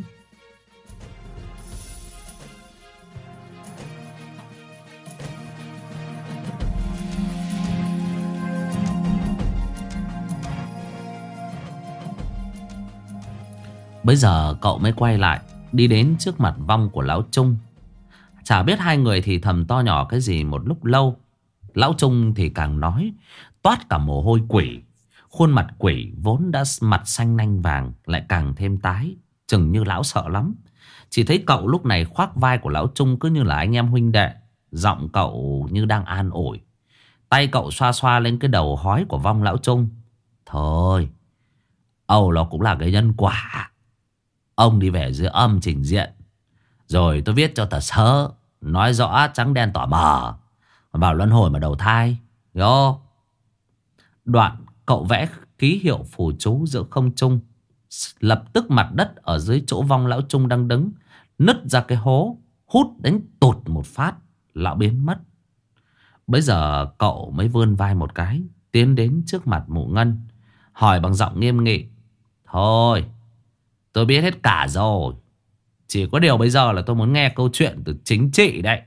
Bây giờ cậu mới quay lại, đi đến trước mặt vong của lão Trung. Chả biết hai người thì thầm to nhỏ cái gì một lúc lâu. Lão Trung thì càng nói toát cả mồ hôi quỷ. Khuôn mặt quỷ vốn đã mặt xanh nanh vàng lại càng thêm tái, chừng như lão sợ lắm. Chỉ thấy cậu lúc này khoác vai của lão Trung cứ như là anh em huynh đệ. Giọng cậu như đang an ủi. Tay cậu xoa xoa lên cái đầu hói của vong lão Trung. Thôi, Âu nó cũng là cái nhân quả. Ông đi về dưới âm trình diện, rồi tôi viết cho tờ sớ, nói rõ trắng đen tỏ mờ, vào luân hồi mà đầu thai. Yo. Đoạn cậu vẽ ký hiệu phù chú giữa không trung. Lập tức mặt đất ở dưới chỗ vong lão Trung đang đứng nứt ra cái hố, hút đánh tụt một phát, lão biến mất. Bây giờ cậu mới vươn vai một cái, tiến đến trước mặt mụ Ngân, hỏi bằng giọng nghiêm nghị: thôi, tôi biết hết cả rồi. Chỉ có điều bây giờ là tôi muốn nghe câu chuyện từ chính chị đấy.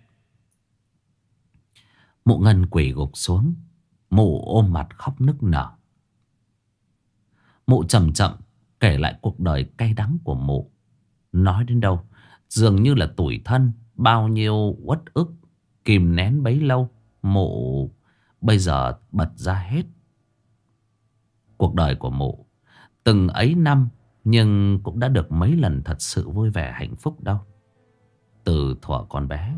Mụ Ngân quỳ gục xuống. Mụ ôm mặt khóc nức nở. Mụ chậm chậm kể lại cuộc đời cay đắng của mụ. Nói đến đâu dường như là tủi thân. Bao nhiêu uất ức kìm nén bấy lâu, mụ bây giờ bật ra hết. Cuộc đời của mụ từng ấy năm nhưng cũng đã được mấy lần thật sự vui vẻ hạnh phúc đâu. Từ thuở còn bé,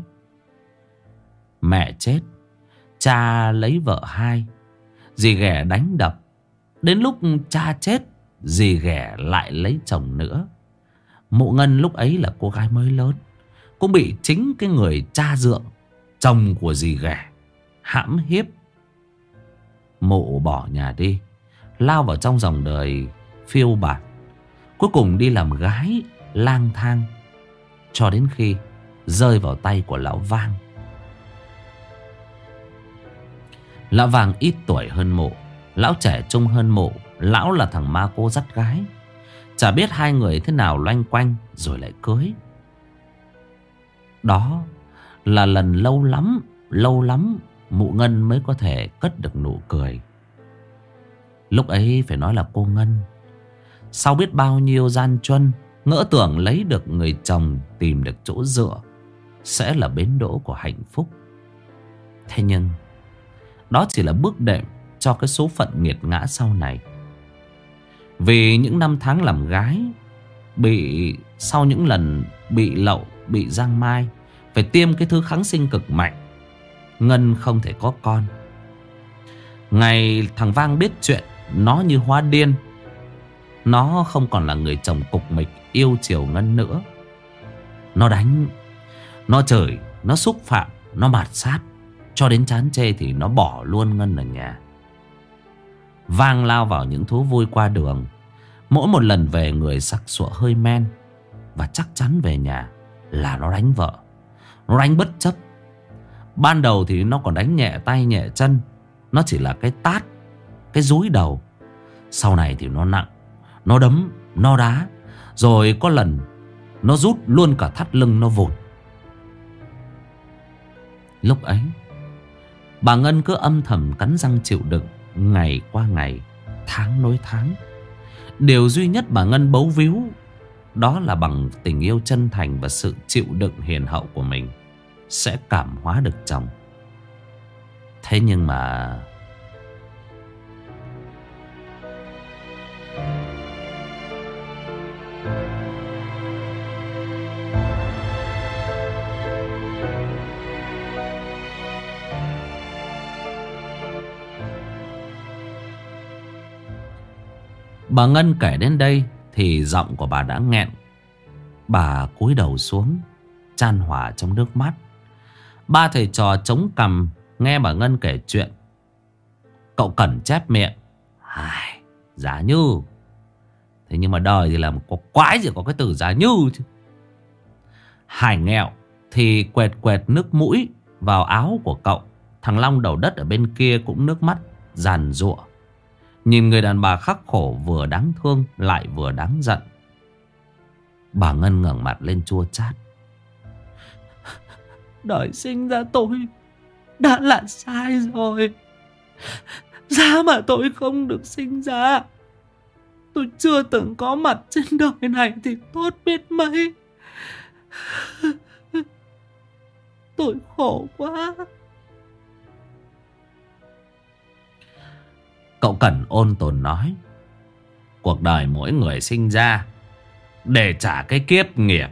mẹ chết, cha lấy vợ hai, dì ghẻ đánh đập. Đến lúc cha chết, dì ghẻ lại lấy chồng nữa. Mụ Ngân lúc ấy là cô gái mới lớn, cũng bị chính cái người cha dượng, chồng của dì ghẻ, hãm hiếp. Mụ bỏ nhà đi, lao vào trong dòng đời phiêu bạt. Cuối cùng đi làm gái lang thang, cho đến khi rơi vào tay của lão Vang. Lão Vang ít tuổi hơn mụ, lão trẻ trung hơn mụ. Lão là thằng ma cô dắt gái. Chả biết hai người thế nào loanh quanh rồi lại cưới. Đó là lần lâu lắm mụ Ngân mới có thể cất được nụ cười. Lúc ấy phải nói là cô Ngân, sau biết bao nhiêu gian truân, ngỡ tưởng lấy được người chồng, tìm được chỗ dựa sẽ là bến đỗ của hạnh phúc. Thế nhưng đó chỉ là bước đệm cho cái số phận nghiệt ngã sau này. Vì những năm tháng làm gái, sau những lần bị lậu, bị giang mai, phải tiêm cái thứ kháng sinh cực mạnh, Ngân không thể có con. Ngày thằng Vang biết chuyện, nó như hóa điên. Nó không còn là người chồng cục mịch yêu chiều Ngân nữa. Nó đánh, nó chửi, nó xúc phạm, nó mạt sát. Cho đến chán chê thì nó bỏ luôn Ngân ở nhà. Vang lao vào những thú vui qua đường. Mỗi một lần về người sặc sụa hơi men, và chắc chắn về nhà là nó đánh vợ. Nó đánh bất chấp. Ban đầu thì nó còn đánh nhẹ tay nhẹ chân, nó chỉ là cái tát, cái dúi đầu. Sau này thì nó nặng, nó đấm, nó đá. Rồi có lần nó rút luôn cả thắt lưng nó vụt. Lúc ấy bà Ngân cứ âm thầm cắn răng chịu đựng. Ngày qua ngày, tháng nối tháng. Điều duy nhất bà Ngân bấu víu đó là bằng tình yêu chân thành và sự chịu đựng hiền hậu của mình sẽ cảm hóa được chồng. Thế nhưng mà bà Ngân kể đến đây thì giọng của bà đã nghẹn. Bà cúi đầu xuống, chan hòa trong nước mắt. Ba thầy trò chống cằm nghe bà Ngân kể chuyện. Cậu Cẩn chép miệng: giá như. Thế nhưng mà đời thì làm có quái gì có cái từ giá như chứ. Hải nghẹo thì quẹt quẹt nước mũi vào áo của cậu. Thằng Long đầu đất ở bên kia cũng nước mắt giàn giụa. Nhìn người đàn bà khắc khổ vừa đáng thương lại vừa đáng giận. Bà Ngân ngẩng mặt lên chua chát: đời sinh ra tôi đã là sai rồi. Giá mà tôi không được sinh ra, tôi chưa từng có mặt trên đời này thì tốt biết mấy. Tôi khổ quá. Cậu Cẩn ôn tồn nói: cuộc đời mỗi người sinh ra để trả cái kiếp nghiệp.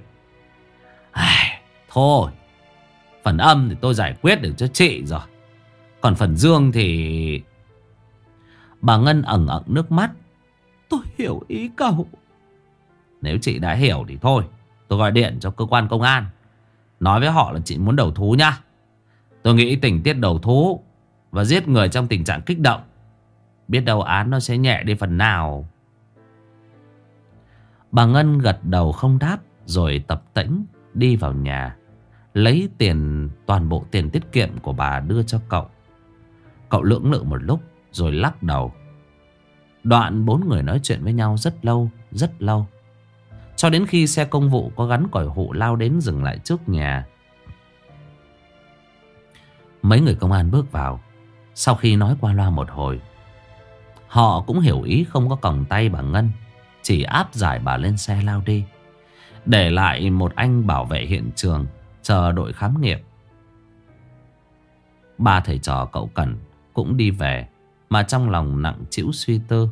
Thôi, phần âm thì tôi giải quyết được cho chị rồi. Còn phần dương thì... Bà Ngân ẩn ẩn nước mắt: tôi hiểu ý cậu. Nếu chị đã hiểu thì thôi, tôi gọi điện cho cơ quan công an, nói với họ là chị muốn đầu thú nhá. Tôi nghĩ tình tiết đầu thú và giết người trong tình trạng kích động, biết đâu án nó sẽ nhẹ đi phần nào. Bà Ngân gật đầu không đáp, rồi tập tễnh đi vào nhà, lấy toàn bộ tiền tiết kiệm của bà đưa cho cậu. Cậu lưỡng lự một lúc rồi lắc đầu. Đoạn bốn người nói chuyện với nhau rất lâu, rất lâu. cho đến khi xe công vụ có gắn còi hụ lao đến dừng lại trước nhà. Mấy người công an bước vào. Sau khi nói qua loa một hồi, họ cũng hiểu ý không có còng tay bà Ngân, chỉ áp giải bà lên xe lao đi, để lại một anh bảo vệ hiện trường chờ đội khám nghiệm. Ba thầy trò cậu Cẩn cũng đi về, mà trong lòng nặng trĩu suy tư.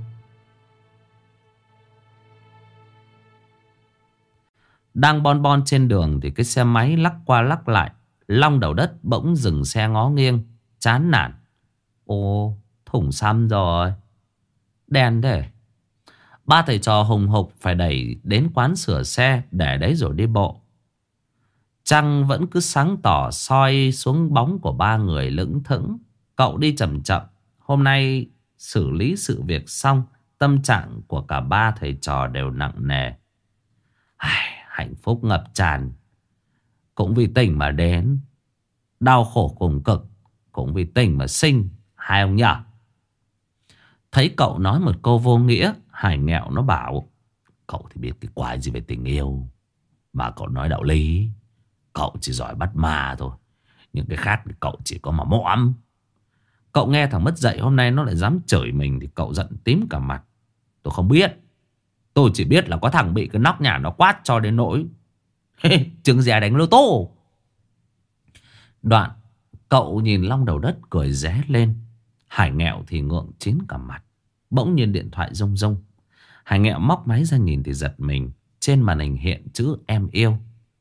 Đang bon bon trên đường thì cái xe máy lắc qua lắc lại. Long Đầu Đất bỗng dừng xe ngó nghiêng, chán nản. Ồ, thủng xăm rồi, đen thế. Ba thầy trò hùng hục phải đẩy đến quán sửa xe để đấy rồi đi bộ. Trăng vẫn cứ sáng tỏ soi xuống bóng của ba người lững thững. Cậu đi chậm chậm. Hôm nay xử lý sự việc xong, tâm trạng của cả ba thầy trò đều nặng nề. Hạnh phúc ngập tràn cũng vì tình mà đến, đau khổ cùng cực cũng vì tình mà sinh. Hai ông nhỉ? Thấy cậu nói một câu vô nghĩa, Hải nghẹo nó bảo: cậu thì biết cái quái gì về tình yêu mà cậu nói đạo lý. Cậu chỉ giỏi bắt ma thôi, những cái khác thì cậu chỉ có mà mõm. Cậu nghe thằng mất dạy hôm nay nó lại dám chửi mình thì cậu giận tím cả mặt. Tôi không biết. Tôi chỉ biết là có thằng bị cái nóc nhà nó quát cho đến nỗi trứng ré đánh lô tô. Đoạn cậu nhìn Long Đầu Đất cười ré lên. Hải nghẹo thì ngượng chín cả mặt. Bỗng nhiên điện thoại rung rung. Hải nghẹo móc máy ra nhìn thì giật mình. Trên màn hình hiện chữ em yêu.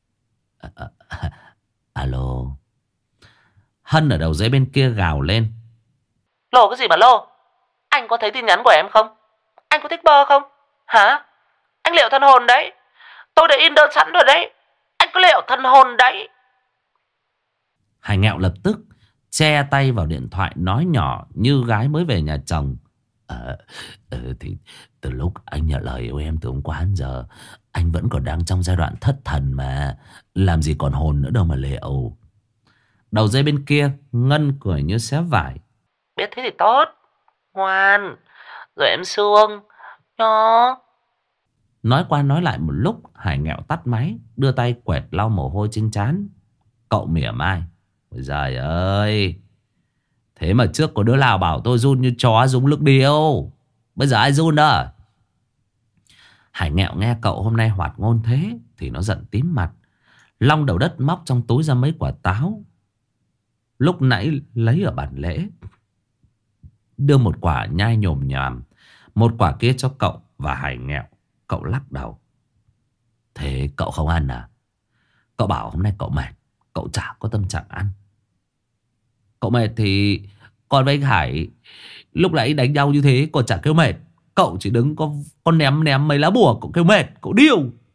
Alo. Hân ở đầu dây bên kia gào lên: lô cái gì mà lô? Anh có thấy tin nhắn của em không? Anh có thích bơ không? Hả? Anh liệu thân hồn đấy. Tôi đã in đơn sẵn rồi đấy. Anh có liệu thân hồn đấy. Hải nghẹo lập tức che tay vào điện thoại, nói nhỏ như gái mới về nhà chồng: thì từ lúc anh nhận lời yêu em từ hôm qua đến giờ, anh vẫn còn đang trong giai đoạn thất thần mà. Làm gì còn hồn nữa đâu mà liệu. Đầu dây bên kia Ngân cười như xé vải: biết thế thì tốt. Ngoan. Rồi em Sương nhó. Nói qua nói lại một lúc, Hải nghẹo tắt máy, đưa tay quẹt lau mồ hôi trên trán. Cậu mỉa mai: ôi giời ơi, thế mà trước có đứa nào bảo tôi run như chó rúng lức điêu. Bây giờ ai run đó? Hải nghẹo nghe cậu hôm nay hoạt ngôn thế thì nó giận tím mặt. Long Đầu Đất móc trong túi ra mấy quả táo lúc nãy lấy ở bàn lễ, đưa một quả nhai nhồm nhòm, một quả kia cho cậu và Hải nghẹo. Cậu lắc đầu: thế cậu không ăn à? Cậu bảo hôm nay cậu mệt, cậu chả có tâm trạng ăn. Cậu mệt thì còn với anh Hải lúc nãy đánh nhau như thế còn chả kêu mệt. Cậu chỉ đứng có ném mấy lá bùa cậu kêu mệt, cậu điêu.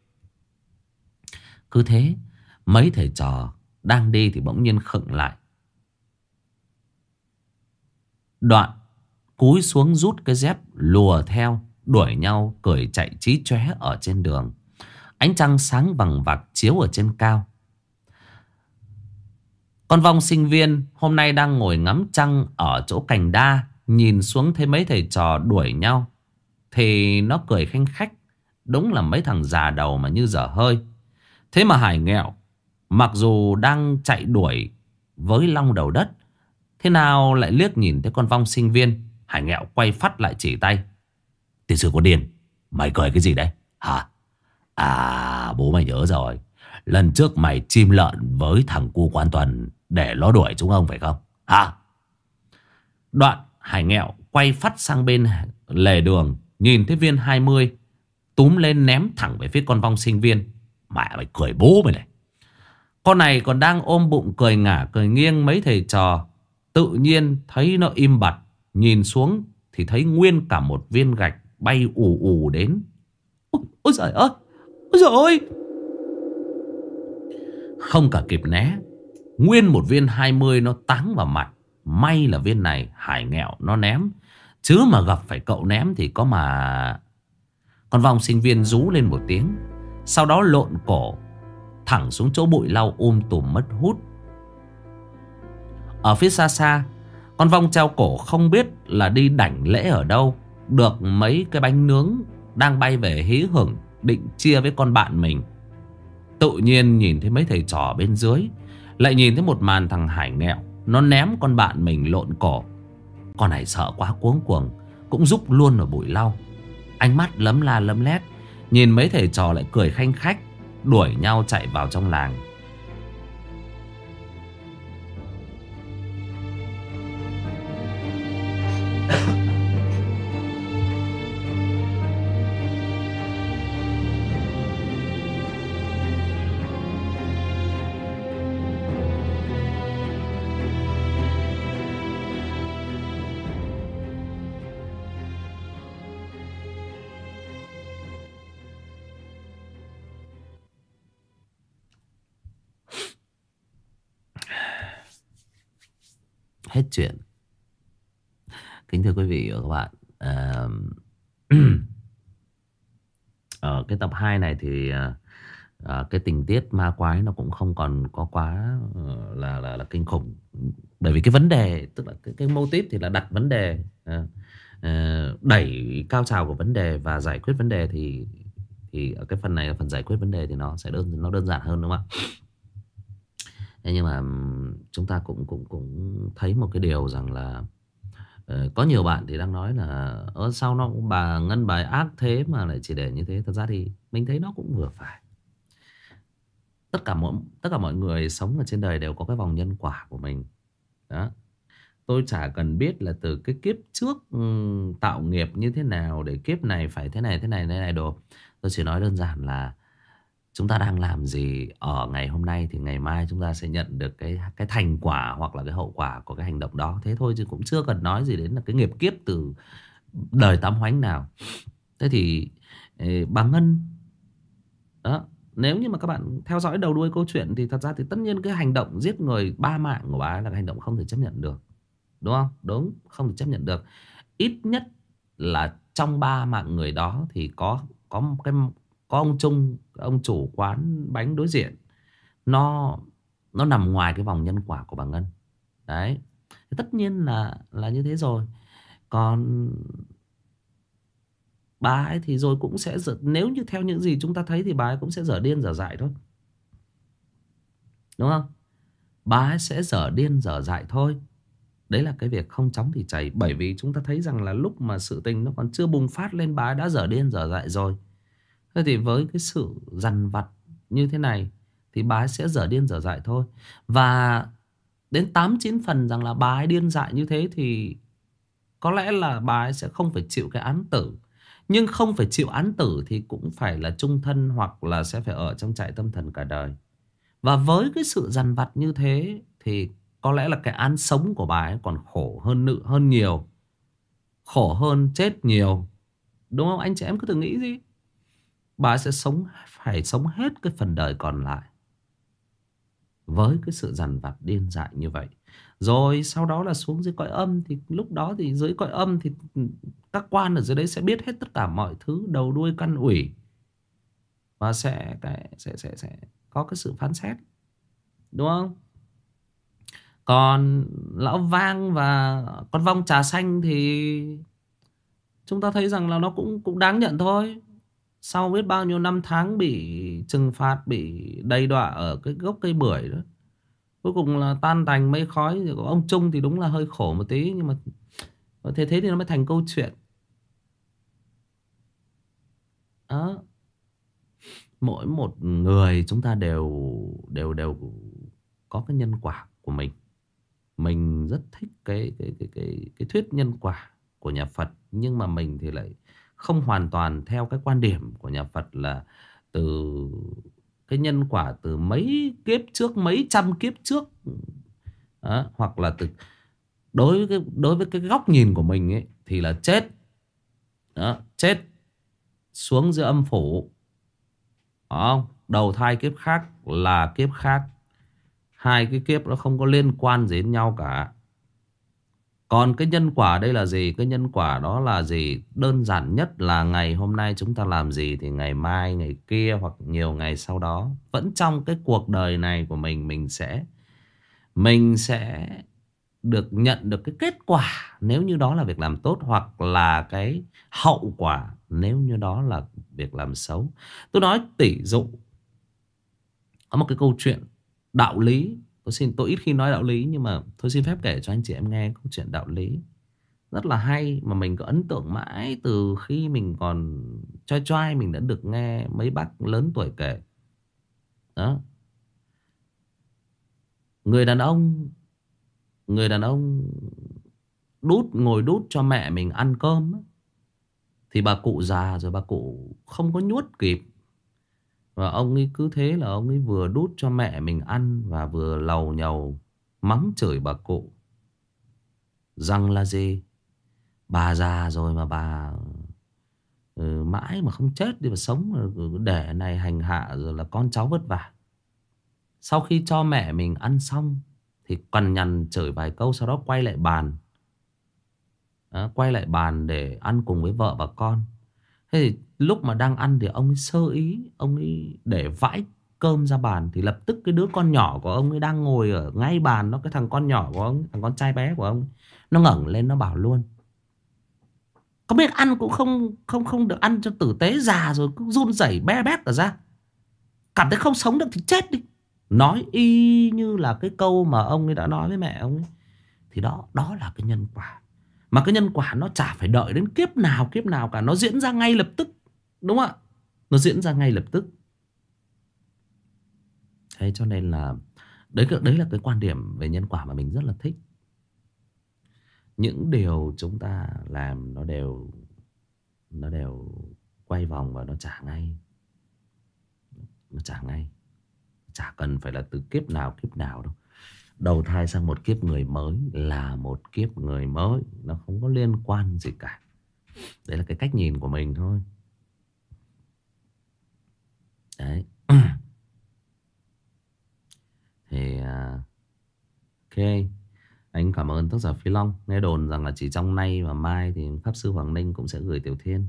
Cứ thế mấy thầy trò đang đi thì bỗng nhiên khựng lại. Đoạn cúi xuống rút cái dép lùa theo, đuổi nhau cười chạy chí chóe ở trên đường. Ánh trăng sáng vằng vặc chiếu ở trên cao. Con Vong sinh viên hôm nay đang ngồi ngắm trăng ở chỗ cành đa, nhìn xuống thấy mấy thầy trò đuổi nhau thì nó cười khanh khách. Đúng là mấy thằng già đầu mà như dở hơi. Thế mà Hải nghẹo mặc dù đang chạy đuổi với Long Đầu Đất, thế nào lại liếc nhìn thấy con Vong sinh viên. Hải nghẹo quay phát lại chỉ tay: tiền sư có điên, mày cười cái gì đấy hả? À, bố mày nhớ rồi, lần trước mày chim lợn với thằng cu Quan Tuần để nó đuổi chúng ông phải không hả? Đoạn Hải nghẹo quay phát sang bên lề đường, nhìn thấy viên 20 túm lên ném thẳng về phía con Vong sinh viên. Mẹ mày cười bố mày này. Con này còn đang ôm bụng cười ngả cười nghiêng. Mấy thầy trò tự nhiên thấy nó im bặt, nhìn xuống thì thấy nguyên cả một viên gạch bay ù ù đến. Ôi giời ơi, ôi giời ơi. Không cả kịp né, nguyên một viên 20 nó táng vào mặt. May là viên này Hải nghẹo nó ném, chứ mà gặp phải cậu ném thì có mà. Con Vong sinh viên rú lên một tiếng, sau đó lộn cổ thẳng xuống chỗ bụi lau tùm mất hút. Ở phía xa xa, con Vong treo cổ không biết là đi đảnh lễ ở đâu, được mấy cái bánh nướng đang bay về hí hửng định chia với con bạn mình. Tự nhiên nhìn thấy mấy thầy trò bên dưới, lại nhìn thấy một màn thằng Hải nghèo nó ném con bạn mình lộn cổ. Con này sợ quá cuống cuồng, cũng rúc luôn vào bụi lau. Ánh mắt lấm la lấm lét, nhìn mấy thầy trò lại cười khanh khách, đuổi nhau chạy vào trong làng. Hết chuyện. Kính thưa quý vị và các bạn, ở cái tập 2 này thì cái tình tiết ma quái nó cũng không còn có quá là kinh khủng. Bởi vì cái vấn đề, tức là cái mô típ thì là đặt vấn đề, đẩy cao trào của vấn đề và giải quyết vấn đề, thì ở cái phần này là phần giải quyết vấn đề thì nó sẽ đơn giản hơn, đúng không ạ? Thế nhưng mà chúng ta cũng thấy một cái điều rằng là có nhiều bạn thì đang nói là sao nó bà Ngân bài ác thế mà lại chỉ để như thế. Thật ra thì mình thấy nó cũng vừa phải. Tất cả mọi người sống ở trên đời đều có cái vòng nhân quả của mình. Đó. Tôi chả cần biết là từ cái kiếp trước tạo nghiệp như thế nào để kiếp này phải thế này đồ. Tôi chỉ nói đơn giản là chúng ta đang làm gì ở ngày hôm nay thì ngày mai chúng ta sẽ nhận được cái thành quả hoặc là cái hậu quả của cái hành động đó. Thế thôi, chứ cũng chưa cần nói gì đến là cái nghiệp kiếp từ đời tám hoánh nào. Thế thì bà Ngân đó, nếu như mà các bạn theo dõi đầu đuôi câu chuyện thì thật ra thì tất nhiên cái hành động giết người 3 mạng của bà ấy là cái hành động không thể chấp nhận được. Đúng không? Đúng, không thể chấp nhận được. Ít nhất là trong 3 mạng người đó thì có ông Trung, ông chủ quán bánh đối diện, nó nằm ngoài cái vòng nhân quả của bà Ngân. Đấy. Tất nhiên là như thế rồi. Còn bà ấy thì rồi cũng sẽ nếu như theo những gì chúng ta thấy thì bà ấy cũng sẽ dở điên dở dại thôi. Đúng không? Bà ấy sẽ dở điên dở dại thôi. Đấy là cái việc không chóng thì chảy. Bởi vì chúng ta thấy rằng là lúc mà sự tình nó còn chưa bùng phát lên, bà ấy đã dở điên dở dại rồi. Thế thì với cái sự dằn vặt như thế này thì bà ấy sẽ dở điên dở dại thôi. Và đến 8-9 phần rằng là bà ấy điên dại như thế thì có lẽ là bà ấy sẽ không phải chịu cái án tử. Nhưng không phải chịu án tử thì cũng phải là chung thân, hoặc là sẽ phải ở trong trại tâm thần cả đời. Và với cái sự dằn vặt như thế thì có lẽ là cái án sống của bà ấy còn khổ hơn nhiều. Khổ hơn chết nhiều. Đúng không? Anh chị em cứ thử nghĩ gì. Bà ấy sẽ phải sống hết cái phần đời còn lại với cái sự dằn vặt điên dại như vậy. Rồi sau đó là xuống dưới cõi âm. Thì lúc đó thì dưới cõi âm thì các quan ở dưới đấy sẽ biết hết tất cả mọi thứ đầu đuôi căn ủy. Và sẽ có cái sự phán xét. Đúng không? Còn lão Vang và con Vong Trà Xanh thì chúng ta thấy rằng là nó cũng đáng nhận thôi. Sau biết bao nhiêu năm tháng bị trừng phạt, bị đầy đọa ở cái gốc cây bưởi đó, cuối cùng là tan tành mây khói. Ông Trung thì đúng là hơi khổ một tí, nhưng mà thế thì nó mới thành câu chuyện. Đó. Mỗi một người chúng ta đều có cái nhân quả của mình. Mình rất thích cái thuyết nhân quả của nhà Phật, nhưng mà mình thì lại không hoàn toàn theo cái quan điểm của nhà Phật là từ cái nhân quả từ mấy kiếp trước, mấy trăm kiếp trước. Đó, hoặc là từ đối với cái góc nhìn của mình ấy, thì là chết. Đó, chết xuống dưới âm phủ. Đó, đầu thai kiếp khác là kiếp khác. Hai cái kiếp nó không có liên quan gì đến nhau cả. Còn cái nhân quả đây là gì? Cái nhân quả đó là gì? Đơn giản nhất là ngày hôm nay chúng ta làm gì thì ngày mai, ngày kia hoặc nhiều ngày sau đó, vẫn trong cái cuộc đời này của mình sẽ nhận được cái kết quả nếu như đó là việc làm tốt, hoặc là cái hậu quả nếu như đó là việc làm xấu. Tôi nói tỷ dụ có một cái câu chuyện đạo lý. Tôi ít khi nói đạo lý, nhưng mà tôi xin phép kể cho anh chị em nghe câu chuyện đạo lý rất là hay mà mình có ấn tượng mãi từ khi mình còn trai trai, mình đã được nghe mấy bác lớn tuổi kể. Đó. Người đàn ông ngồi đút cho mẹ mình ăn cơm á. Thì bà cụ già rồi, bà cụ không có nhuốt kịp. Và ông ấy cứ thế là ông ấy vừa đút cho mẹ mình ăn và vừa lầu nhầu mắng chửi bà cụ. Rằng là gì? Bà già rồi mà bà mãi mà không chết đi mà sống để này hành hạ rồi là con cháu vất vả. Sau khi cho mẹ mình ăn xong thì cằn nhằn chửi vài câu, sau đó quay lại bàn. Đó, quay lại bàn để ăn cùng với vợ và con. Thế thì lúc mà đang ăn thì ông ấy sơ ý, ông ấy để vãi cơm ra bàn. Thì lập tức cái đứa con nhỏ của ông ấy đang ngồi ở ngay bàn đó, cái thằng con nhỏ của ông, thằng con trai bé của ông, nó ngẩng lên nó bảo luôn: có biết ăn cũng không được ăn cho tử tế, già rồi cứ run rẩy be bét cả ra, cảm thấy không sống được thì chết đi. Nói y như là cái câu mà ông ấy đã nói với mẹ ông ấy. Thì đó là cái nhân quả. Mà cái nhân quả nó chả phải đợi đến kiếp nào cả, nó diễn ra ngay lập tức. Đúng không ạ? Nó diễn ra ngay lập tức. Thế cho nên là đấy là cái quan điểm về nhân quả mà mình rất là thích. Những điều chúng ta làm nó đều quay vòng và nó trả ngay. Nó trả ngay. Chả cần phải là từ kiếp nào đâu. Đầu thai sang một kiếp người mới là một kiếp người mới. Nó không có liên quan gì cả. Đấy là cái cách nhìn của mình thôi. Đấy. Thì ok, anh cảm ơn tác giả Phi Long. Nghe đồn rằng là chỉ trong nay và mai thì Pháp Sư Hoàng Ninh cũng sẽ gửi Tiểu Thiên.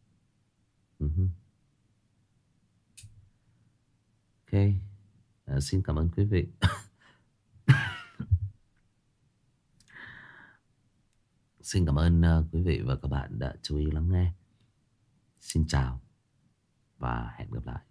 Ok, xin cảm ơn quý vị. Xin cảm ơn quý vị và các bạn đã chú ý lắng nghe. Xin chào và hẹn gặp lại.